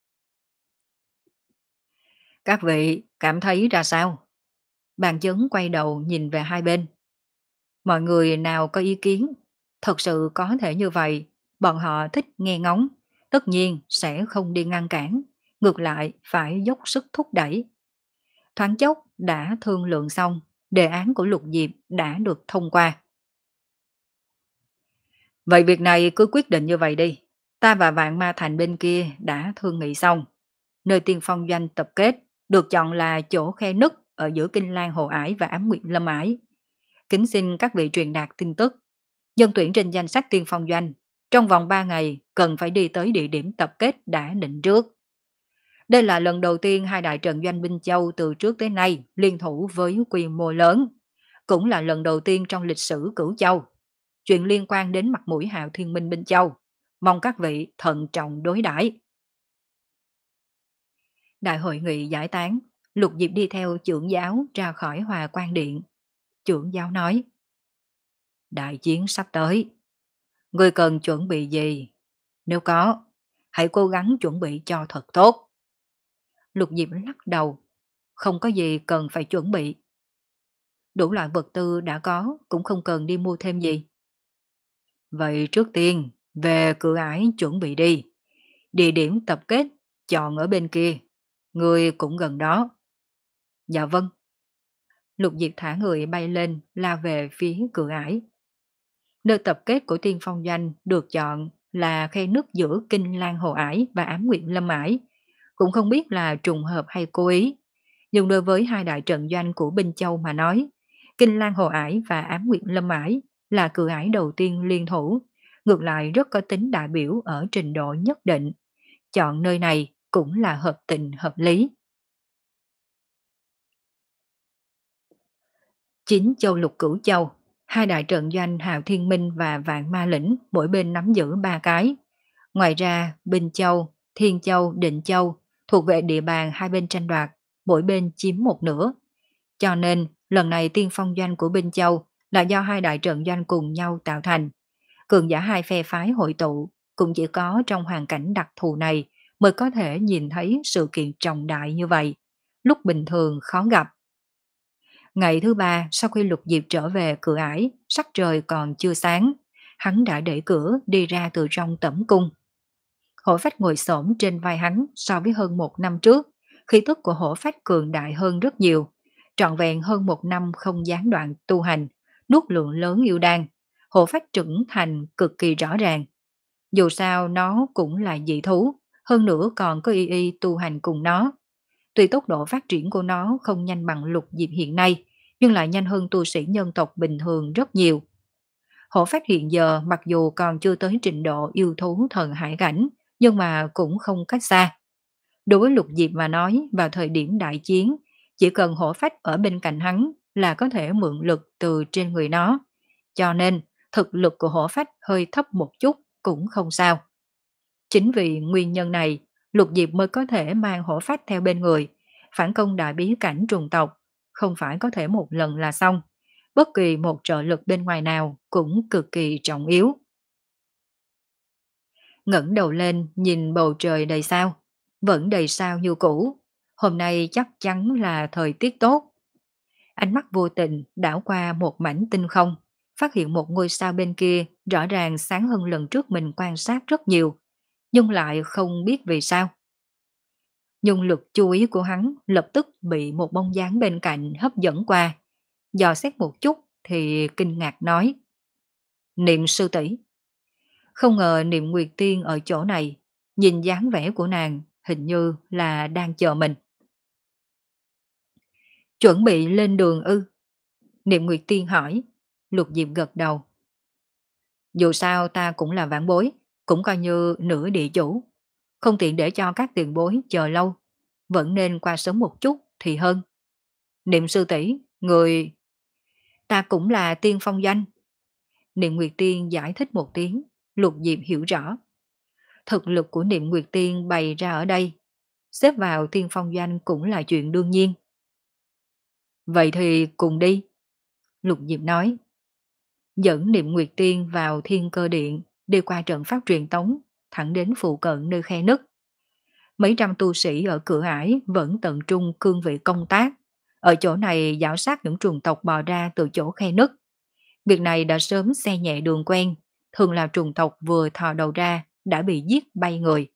Các vị cảm thấy ra sao? Bàn chấn quay đầu nhìn về hai bên. Mọi người nào có ý kiến? Thật sự có thể như vậy, bọn họ thích nghe ngóng, tất nhiên sẽ không đi ngăn cản, ngược lại phải dốc sức thúc đẩy. Thoáng chốc đã thương lượng xong, đề án của Lục Diệp đã được thông qua. Vậy việc này cứ quyết định như vậy đi. Ta và Vạn Ma Thành bên kia đã thương nghị xong. Nơi tiên phong doanh tập kết được chọn là chỗ khe nứt ở giữa Kinh Lan Hồ Ải và Ám Nguyệt Lâm Ải. Kính xin các vị truyền đạt tin tức. Dân tuyển trên danh sách tiên phong doanh, Trong vòng ba ngày cần phải đi tới địa điểm tập kết đã định trước. Đây là lần đầu tiên hai đại trận doanh Binh Châu từ trước tới nay liên thủ với quy mô lớn. Cũng là lần đầu tiên trong lịch sử Cửu Châu. Chuyện liên quan đến mặt mũi Hạo Thiên Minh Binh Châu. Mong các vị thận trọng đối đãi. Đại hội nghị giải tán, Lục Diệp đi theo trưởng giáo ra khỏi Hòa Quan Điện. Trưởng giáo nói, đại chiến sắp tới. Ngươi cần chuẩn bị gì? Nếu có, hãy cố gắng chuẩn bị cho thật tốt. Lục Diệp lắc đầu, không có gì cần phải chuẩn bị. Đủ loại vật tư đã có, cũng không cần đi mua thêm gì. Vậy trước tiên, về cửa ải chuẩn bị đi. Địa điểm tập kết, chọn ở bên kia. Người cũng gần đó. Dạ vâng. Lục Diệp thả người bay lên, la về phía cửa ải. Nơi tập kết của Tiên Phong Doanh được chọn là khe nước giữa Kinh Lan Hồ Ải và Ám Nguyệt Lâm Ải. Cũng không biết là trùng hợp hay cố ý. Nhưng đối với hai đại trận doanh của Binh Châu mà nói, Kinh Lan Hồ Ải và Ám Nguyệt Lâm Ải là cửa ải đầu tiên liên thủ, ngược lại rất có tính đại biểu ở trình độ nhất định. Chọn nơi này cũng là hợp tình hợp lý. Chín châu lục cửu châu, hai đại trận doanh Hạo Thiên Minh và Vạn Ma Lĩnh mỗi bên nắm giữ ba cái. Ngoài ra, Binh Châu, Thiên Châu, Định Châu thuộc về địa bàn hai bên tranh đoạt, mỗi bên chiếm một nửa. Cho nên, lần này tiên phong doanh của Binh Châu là do hai đại trận doanh cùng nhau tạo thành. Cường giả hai phe phái hội tụ, cũng chỉ có trong hoàn cảnh đặc thù này mới có thể nhìn thấy sự kiện trọng đại như vậy, lúc bình thường khó gặp. Ngày thứ ba sau khi Lục Diệp trở về cửa ải, sắc trời còn chưa sáng, hắn đã đẩy cửa đi ra từ trong tẩm cung. Hổ phách ngồi xổm trên vai hắn so với hơn một năm trước, khí tức của hổ phách cường đại hơn rất nhiều, trọn vẹn hơn một năm không gián đoạn tu hành, nuốt lượng lớn yêu đan, hổ phách trưởng thành cực kỳ rõ ràng. Dù sao nó cũng là dị thú, hơn nữa còn có y y tu hành cùng nó. Tuy tốc độ phát triển của nó không nhanh bằng Lục Diệp hiện nay, nhưng lại nhanh hơn tu sĩ nhân tộc bình thường rất nhiều. Hổ phách hiện giờ mặc dù còn chưa tới trình độ yêu thú thần hải cảnh, nhưng mà cũng không cách xa. Đối với Lục Diệp mà nói, vào thời điểm đại chiến, chỉ cần hổ phách ở bên cạnh hắn là có thể mượn lực từ trên người nó. Cho nên, thực lực của hổ phách hơi thấp một chút cũng không sao. Chính vì nguyên nhân này, Lục Diệp mới có thể mang hổ phách theo bên người, phản công đại bí cảnh trùng tộc, không phải có thể một lần là xong. Bất kỳ một trợ lực bên ngoài nào cũng cực kỳ trọng yếu. Ngẩng đầu lên nhìn bầu trời đầy sao, vẫn đầy sao như cũ. Hôm nay chắc chắn là thời tiết tốt. Ánh mắt vô tình đảo qua một mảnh tinh không, phát hiện một ngôi sao bên kia rõ ràng sáng hơn lần trước mình quan sát rất nhiều, nhưng lại không biết vì sao. Nhưng lực chú ý của hắn lập tức bị một bóng dáng bên cạnh hấp dẫn qua. Dò xét một chút thì kinh ngạc nói. Niệm sư tỷ. Không ngờ Niệm Nguyệt Tiên ở chỗ này, nhìn dáng vẻ của nàng hình như là đang chờ mình. Chuẩn bị lên đường ư? Niệm Nguyệt Tiên hỏi. Lục Diệp gật đầu. Dù sao ta cũng là vãn bối, cũng coi như nửa địa chủ. Không tiện để cho các tiền bối chờ lâu, vẫn nên qua sớm một chút thì hơn. Niệm sư tỷ, người... Ta cũng là tiên phong danh. Niệm Nguyệt Tiên giải thích một tiếng, Lục Diệp hiểu rõ. Thực lực của Niệm Nguyệt Tiên bày ra ở đây, xếp vào tiên phong doanh cũng là chuyện đương nhiên. Vậy thì cùng đi. Lục Diệp nói. Dẫn Niệm Nguyệt Tiên vào Thiên Cơ Điện, đi qua trận pháp truyền tống, thẳng đến phụ cận nơi khe nứt. Mấy trăm tu sĩ ở cửa ải vẫn tận trung cương vị công tác, ở chỗ này giảo sát những trùng tộc bò ra từ chỗ khe nứt. Việc này đã sớm xe nhẹ đường quen, thường là trùng tộc vừa thò đầu ra đã bị giết bay người.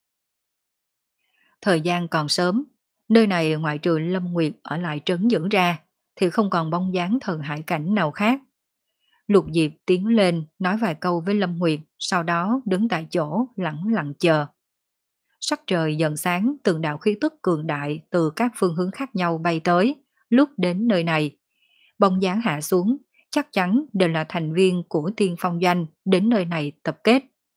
Thời gian còn sớm, nơi này ngoại trừ Lâm Nguyệt ở lại trấn giữ ra, thì không còn bóng dáng thần hải cảnh nào khác. Lục Diệp tiến lên nói vài câu với Lâm Nguyệt, sau đó đứng tại chỗ lặng lặng chờ. Sắc trời dần sáng, từng đạo khí tức cường đại từ các phương hướng khác nhau bay tới, lúc đến nơi này. Bóng dáng hạ xuống, chắc chắn đều là thành viên của Tiên Phong Doanh đến nơi này tập kết.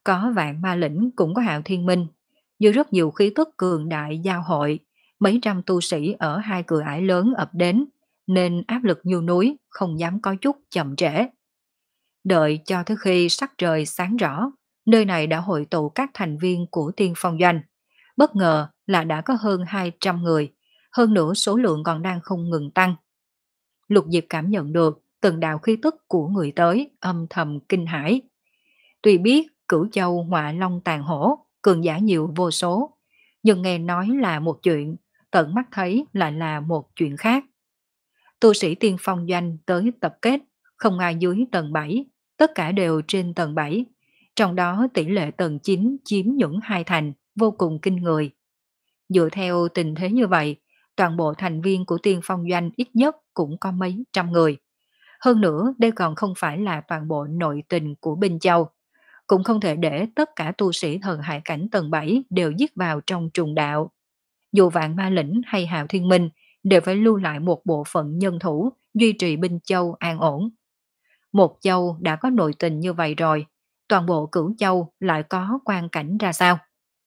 Có vạn ma lĩnh cũng có Hạo Thiên Minh, như rất nhiều khí tức cường đại giao hội, mấy trăm tu sĩ ở hai cửa ải lớn ập đến, nên áp lực như núi, không dám có chút chậm trễ. Đợi cho tới khi sắc trời sáng rõ, nơi này đã hội tụ các thành viên của tiên phong doanh. Bất ngờ là đã có hơn hai trăm người, hơn nữa số lượng còn đang không ngừng tăng. Lục Diệp cảm nhận được từng đạo khí tức của người tới âm thầm kinh hãi. Tuy biết Cửu Châu họa long tàn hổ, cường giả nhiều vô số, nhưng nghe nói là một chuyện, tận mắt thấy lại là một chuyện khác. Tu sĩ tiên phong doanh tới tập kết, không ai dưới tầng bảy, tất cả đều trên tầng bảy. Trong đó tỷ lệ tầng chín chiếm những hai thành, vô cùng kinh người. Dựa theo tình thế như vậy, toàn bộ thành viên của tiên phong doanh ít nhất cũng có mấy trăm người. Hơn nữa, đây còn không phải là toàn bộ nội tình của Binh Châu. Cũng không thể để tất cả tu sĩ thần hải cảnh tầng bảy đều giết vào trong trùng đạo. Dù vạn ma lĩnh hay Hạo Thiên Minh đều phải lưu lại một bộ phận nhân thủ duy trì Binh Châu an ổn. Một châu đã có nội tình như vậy rồi, toàn bộ Cửu Châu lại có quan cảnh ra sao?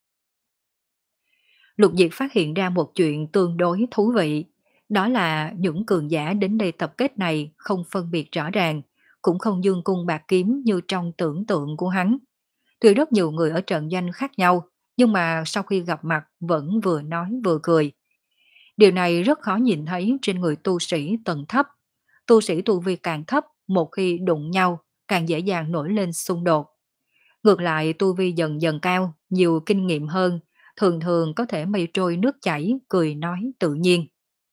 Lục Diệp phát hiện ra một chuyện tương đối thú vị, đó là những cường giả đến đây tập kết này không phân biệt rõ ràng, cũng không dương cung bạc kiếm như trong tưởng tượng của hắn. Tuy rất nhiều người ở trận doanh khác nhau, nhưng mà sau khi gặp mặt vẫn vừa nói vừa cười. Điều này rất khó nhìn thấy trên người tu sĩ tầng thấp. Tu sĩ tu vi càng thấp, một khi đụng nhau, càng dễ dàng nổi lên xung đột. Ngược lại tu vi dần dần cao, nhiều kinh nghiệm hơn, thường thường có thể mây trôi nước chảy, cười nói tự nhiên.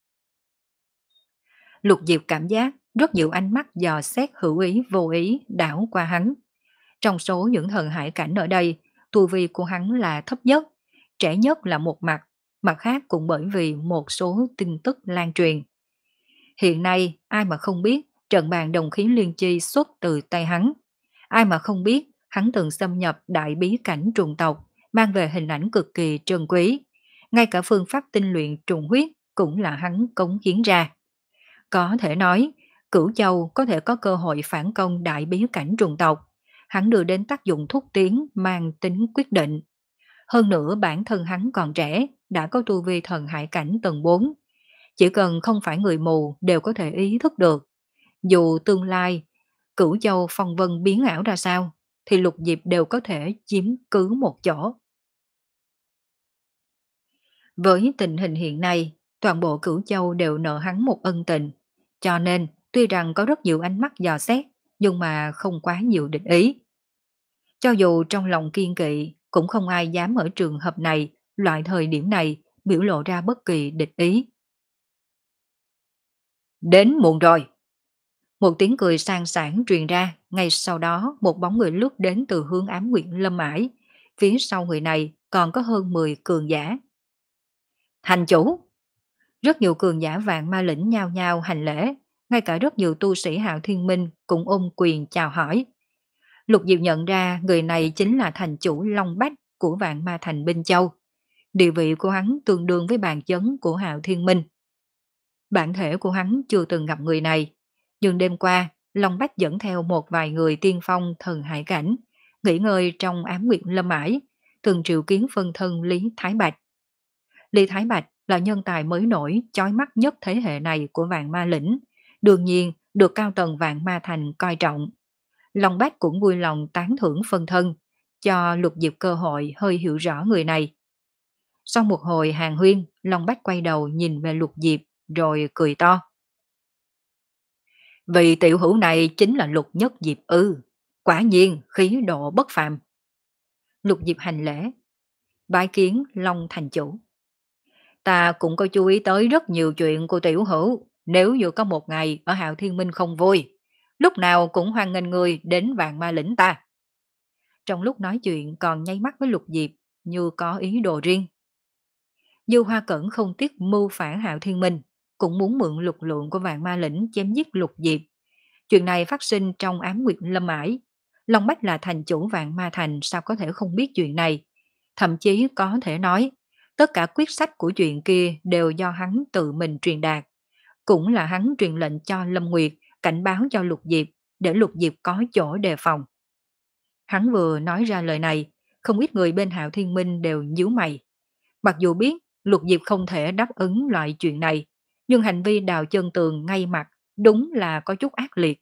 Lục Diệp cảm giác rất nhiều ánh mắt dò xét hữu ý vô ý đảo qua hắn. Trong số những thần hải cảnh ở đây, tu vi của hắn là thấp nhất, trẻ nhất là một mặt, mặt khác cũng bởi vì một số tin tức lan truyền. Hiện nay, ai mà không biết trận bàn đồng khí liên chi xuất từ tay hắn. Ai mà không biết hắn từng xâm nhập đại bí cảnh trùng tộc, mang về hình ảnh cực kỳ trân quý. Ngay cả phương pháp tinh luyện trùng huyết cũng là hắn cống hiến ra. Có thể nói, Cửu Châu có thể có cơ hội phản công đại bí cảnh trùng tộc. Hắn đưa đến tác dụng thúc tiến mang tính quyết định. Hơn nữa bản thân hắn còn trẻ, đã có tu vi thần hải cảnh tầng bốn. Chỉ cần không phải người mù đều có thể ý thức được. Dù tương lai, Cửu Châu phong vân biến ảo ra sao, thì Lục Diệp đều có thể chiếm cứ một chỗ. Với tình hình hiện nay, toàn bộ Cửu Châu đều nợ hắn một ân tình. Cho nên, tuy rằng có rất nhiều ánh mắt dò xét, nhưng mà không quá nhiều định ý. Cho dù trong lòng kiên kỵ, cũng không ai dám ở trường hợp này, loại thời điểm này, biểu lộ ra bất kỳ địch ý. Đến muộn rồi. Một tiếng cười sang sảng truyền ra, ngay sau đó một bóng người lướt đến từ hướng Ám Nguyệt Lâm Ải. Phía sau người này còn có hơn mười cường giả. Thành chủ! Rất nhiều cường giả vạn ma lĩnh nhao nhao hành lễ, ngay cả rất nhiều tu sĩ Hạo Thiên Minh cũng ôm quyền chào hỏi. Lục Diệu nhận ra người này chính là thành chủ Long Bách của vạn ma thành Binh Châu. Địa vị của hắn tương đương với bàn chấn của Hạo Thiên Minh. Bản thể của hắn chưa từng gặp người này, nhưng đêm qua Long Bách dẫn theo một vài người tiên phong thần hải cảnh, nghỉ ngơi trong Ám Nguyệt Lâm Ải, từng triệu kiến phân thân Lý Thái Bạch. Lý Thái Bạch là nhân tài mới nổi, chói mắt nhất thế hệ này của vạn ma lĩnh, đương nhiên được cao tầng vạn ma thành coi trọng. Long Bách cũng vui lòng tán thưởng phân thân, cho Lục Diệp cơ hội hơi hiểu rõ người này. Sau một hồi hàng huyên, Long Bách quay đầu nhìn về Lục Diệp, rồi cười to. Vì tiểu hữu này chính là Lục Nhất Diệp ư, quả nhiên khí độ bất phàm. Lục Diệp hành lễ, bái kiến Long thành chủ. Ta cũng có chú ý tới rất nhiều chuyện của tiểu hữu, nếu như có một ngày ở Hạo Thiên Minh không vui, lúc nào cũng hoan nghênh người đến vạn ma lĩnh ta. Trong lúc nói chuyện còn nháy mắt với Lục Diệp, như có ý đồ riêng. Dư Hoa Cẩn không tiếc mưu phản Hạo Thiên Minh, cũng muốn mượn lực lượng của vạn ma lĩnh chém giết Lục Diệp. Chuyện này phát sinh trong Ám Nguyệt Lâm Ải. Long Bách là thành chủ vạn ma thành, sao có thể không biết chuyện này. Thậm chí có thể nói, tất cả quyết sách của chuyện kia đều do hắn tự mình truyền đạt. Cũng là hắn truyền lệnh cho Lâm Nguyệt cảnh báo cho Lục Diệp, để Lục Diệp có chỗ đề phòng. Hắn vừa nói ra lời này, không ít người bên Hạo Thiên Minh đều nhíu mày. Mặc dù biết Lục Diệp không thể đáp ứng loại chuyện này, nhưng hành vi đào chân tường ngay mặt đúng là có chút ác liệt.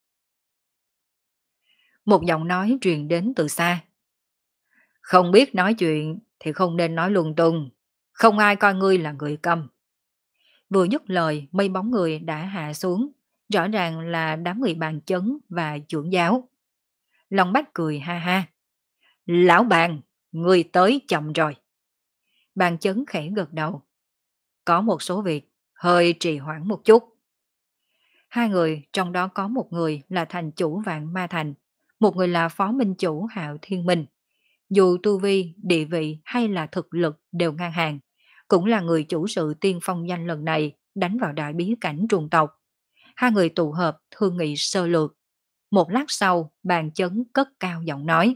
Một giọng nói truyền đến từ xa. Không biết nói chuyện thì không nên nói lung tung. Không ai coi ngươi là người câm. Vừa dứt lời, mây bóng người đã hạ xuống. Rõ ràng là đám người bàn chấn và trưởng giáo. Long Bách cười ha ha. Lão bàn, ngươi tới chậm rồi. Bàn chấn khẽ gật đầu. Có một số việc hơi trì hoãn một chút. Hai người, trong đó có một người là thành chủ Vạn Ma Thành, một người là phó minh chủ Hạo Thiên Minh. Dù tu vi, địa vị hay là thực lực đều ngang hàng, cũng là người chủ sự tiên phong danh lần này đánh vào đại bí cảnh trùng tộc. Hai người tụ hợp thương nghị sơ lược. Một lát sau, bàn chấn cất cao giọng nói.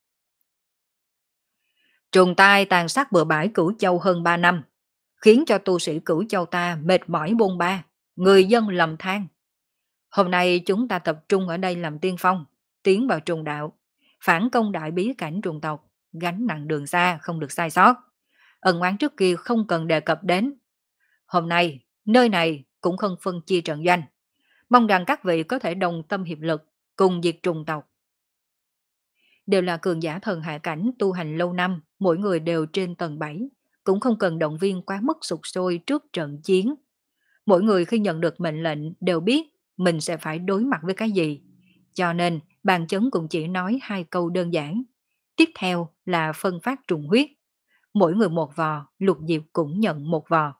Trùng tai tàn sát bừa bãi Cửu Châu hơn ba năm, khiến cho tu sĩ Cửu Châu ta mệt mỏi bôn ba, người dân lầm than. Hôm nay chúng ta tập trung ở đây làm tiên phong, tiến vào trùng đạo, phản công đại bí cảnh trùng tộc, gánh nặng đường xa không được sai sót. Ân oán trước kia không cần đề cập đến. Hôm nay, nơi này cũng không phân chia trận doanh. Mong rằng các vị có thể đồng tâm hiệp lực, cùng diệt trùng tộc. Đều là cường giả thần hạ cảnh tu hành lâu năm, mỗi người đều trên tầng bảy, cũng không cần động viên quá mức sục sôi trước trận chiến. Mỗi người khi nhận được mệnh lệnh đều biết mình sẽ phải đối mặt với cái gì. Cho nên, bàn chấn cũng chỉ nói hai câu đơn giản. Tiếp theo là phân phát trùng huyết. Mỗi người một vò, Lục Diệp cũng nhận một vò.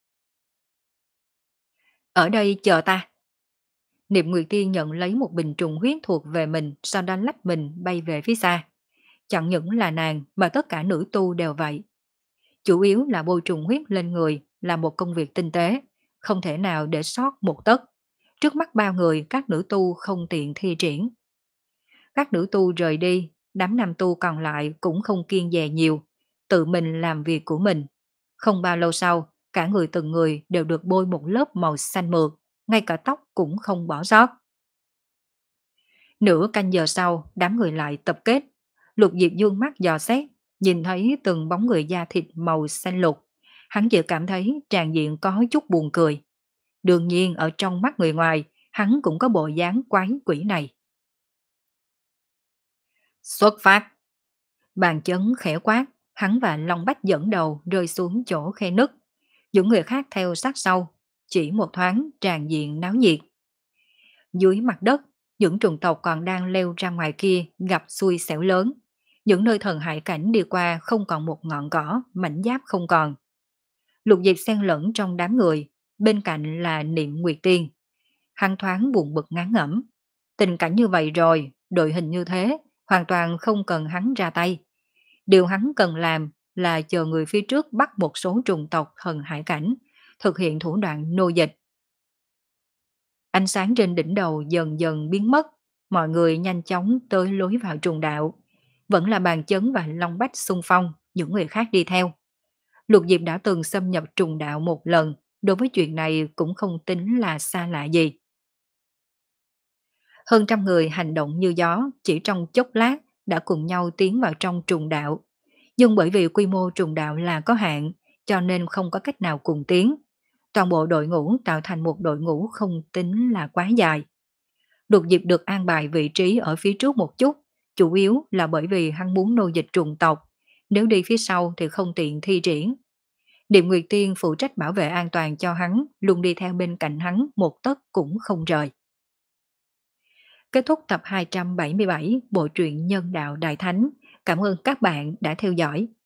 Ở đây chờ ta. Niệm Nguyệt Tiên nhận lấy một bình trùng huyết thuộc về mình, sau đó lách mình bay về phía xa. Chẳng những là nàng mà tất cả nữ tu đều vậy. Chủ yếu là bôi trùng huyết lên người là một công việc tinh tế, không thể nào để sót một tấc. Trước mắt bao người các nữ tu không tiện thi triển. Các nữ tu rời đi, đám nam tu còn lại cũng không kiêng dè nhiều, tự mình làm việc của mình. Không bao lâu sau, cả người từng người đều được bôi một lớp màu xanh mượt, ngay cả tóc cũng không bỏ sót. Nửa canh giờ sau, đám người lại tập kết. Lục Diệp dương mắt dò xét, nhìn thấy từng bóng người da thịt màu xanh lục. Hắn chỉ cảm thấy tràn diện có chút buồn cười. Đương nhiên ở trong mắt người ngoài, hắn cũng có bộ dáng quái quỷ này. Xuất phát. Bàn chấn khẽ quát, hắn và Long Bách dẫn đầu rơi xuống chỗ khe nứt. Những người khác theo sát sau, chỉ một thoáng tràn diện náo nhiệt. Dưới mặt đất, những trùng tộc còn đang leo ra ngoài kia gặp xui xẻo lớn. Những nơi thần hải cảnh đi qua không còn một ngọn cỏ, mảnh giáp không còn. Lục Diệp xen lẫn trong đám người, bên cạnh là Niệm Nguyệt Tiên. Hắn thoáng buồn bực ngán ngẩm. Tình cảnh như vậy rồi, đội hình như thế, hoàn toàn không cần hắn ra tay. Điều hắn cần làm là chờ người phía trước bắt một số trùng tộc thần hải cảnh, thực hiện thủ đoạn nô dịch. Ánh sáng trên đỉnh đầu dần dần biến mất, mọi người nhanh chóng tới lối vào trùng đạo. Vẫn là bàn chấn và Long Bách xung phong, những người khác đi theo. Lục Diệp đã từng xâm nhập trùng đạo một lần, đối với chuyện này cũng không tính là xa lạ gì. Hơn trăm người hành động như gió, chỉ trong chốc lát đã cùng nhau tiến vào trong trùng đạo. Nhưng bởi vì quy mô trùng đạo là có hạn, cho nên không có cách nào cùng tiến. Toàn bộ đội ngũ tạo thành một đội ngũ không tính là quá dài. Lục Diệp được an bài vị trí ở phía trước một chút, chủ yếu là bởi vì hắn muốn nô dịch trùng tộc, nếu đi phía sau thì không tiện thi triển. Điềm Nguyệt Tiên phụ trách bảo vệ an toàn cho hắn, luôn đi theo bên cạnh hắn một tấc cũng không rời. Kết thúc tập hai trăm bảy mươi bảy bộ truyện Nhân đạo Đại Thánh. Cảm ơn các bạn đã theo dõi.